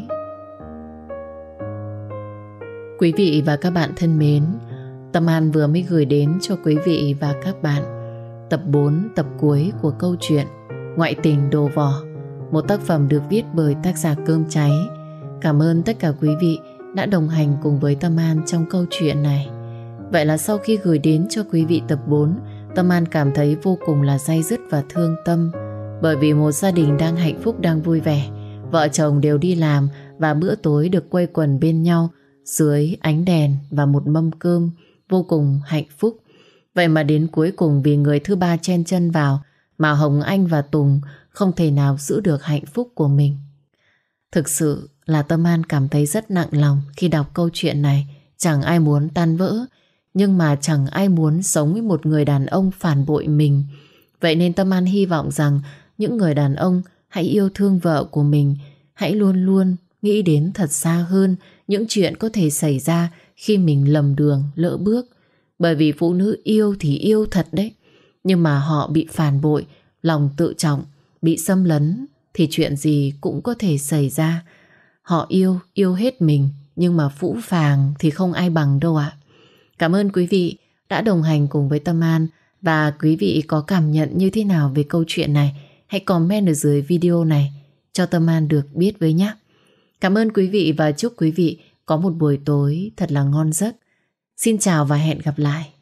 Quý vị và các bạn thân mến, Tâm An vừa mới gửi đến cho quý vị và các bạn tập 4, tập cuối của câu chuyện Ngoại tình đồ vỏ, một tác phẩm được viết bởi tác giả Cơm Cháy. Cảm ơn tất cả quý vị đã đồng hành cùng với Tâm An trong câu chuyện này. Vậy là sau khi gửi đến cho quý vị tập 4, Tâm An cảm thấy vô cùng là day dứt và thương tâm. Bởi vì một gia đình đang hạnh phúc, đang vui vẻ, vợ chồng đều đi làm và bữa tối được quây quần bên nhau dưới ánh đèn và một mâm cơm, vô cùng hạnh phúc. Vậy mà đến cuối cùng vì người thứ ba chen chân vào mà Hồng Anh và Tùng không thể nào giữ được hạnh phúc của mình. Thực sự là Tâm An cảm thấy rất nặng lòng khi đọc câu chuyện này. Chẳng ai muốn tan vỡ, nhưng mà chẳng ai muốn sống với một người đàn ông phản bội mình. Vậy nên Tâm An hy vọng rằng những người đàn ông hãy yêu thương vợ của mình, hãy luôn luôn nghĩ đến thật xa hơn những chuyện có thể xảy ra khi mình lầm đường, lỡ bước. Bởi vì phụ nữ yêu thì yêu thật đấy, nhưng mà họ bị phản bội, lòng tự trọng bị xâm lấn thì chuyện gì cũng có thể xảy ra. Họ yêu hết mình, nhưng mà phũ phàng thì không ai bằng đâu ạ. Cảm ơn quý vị đã đồng hành cùng với Tâm An. Và quý vị có cảm nhận như thế nào về câu chuyện này, hãy comment ở dưới video này cho Tâm An được biết với nhé. Cảm ơn quý vị và chúc quý vị có một buổi tối thật là ngon giấc. Xin chào và hẹn gặp lại.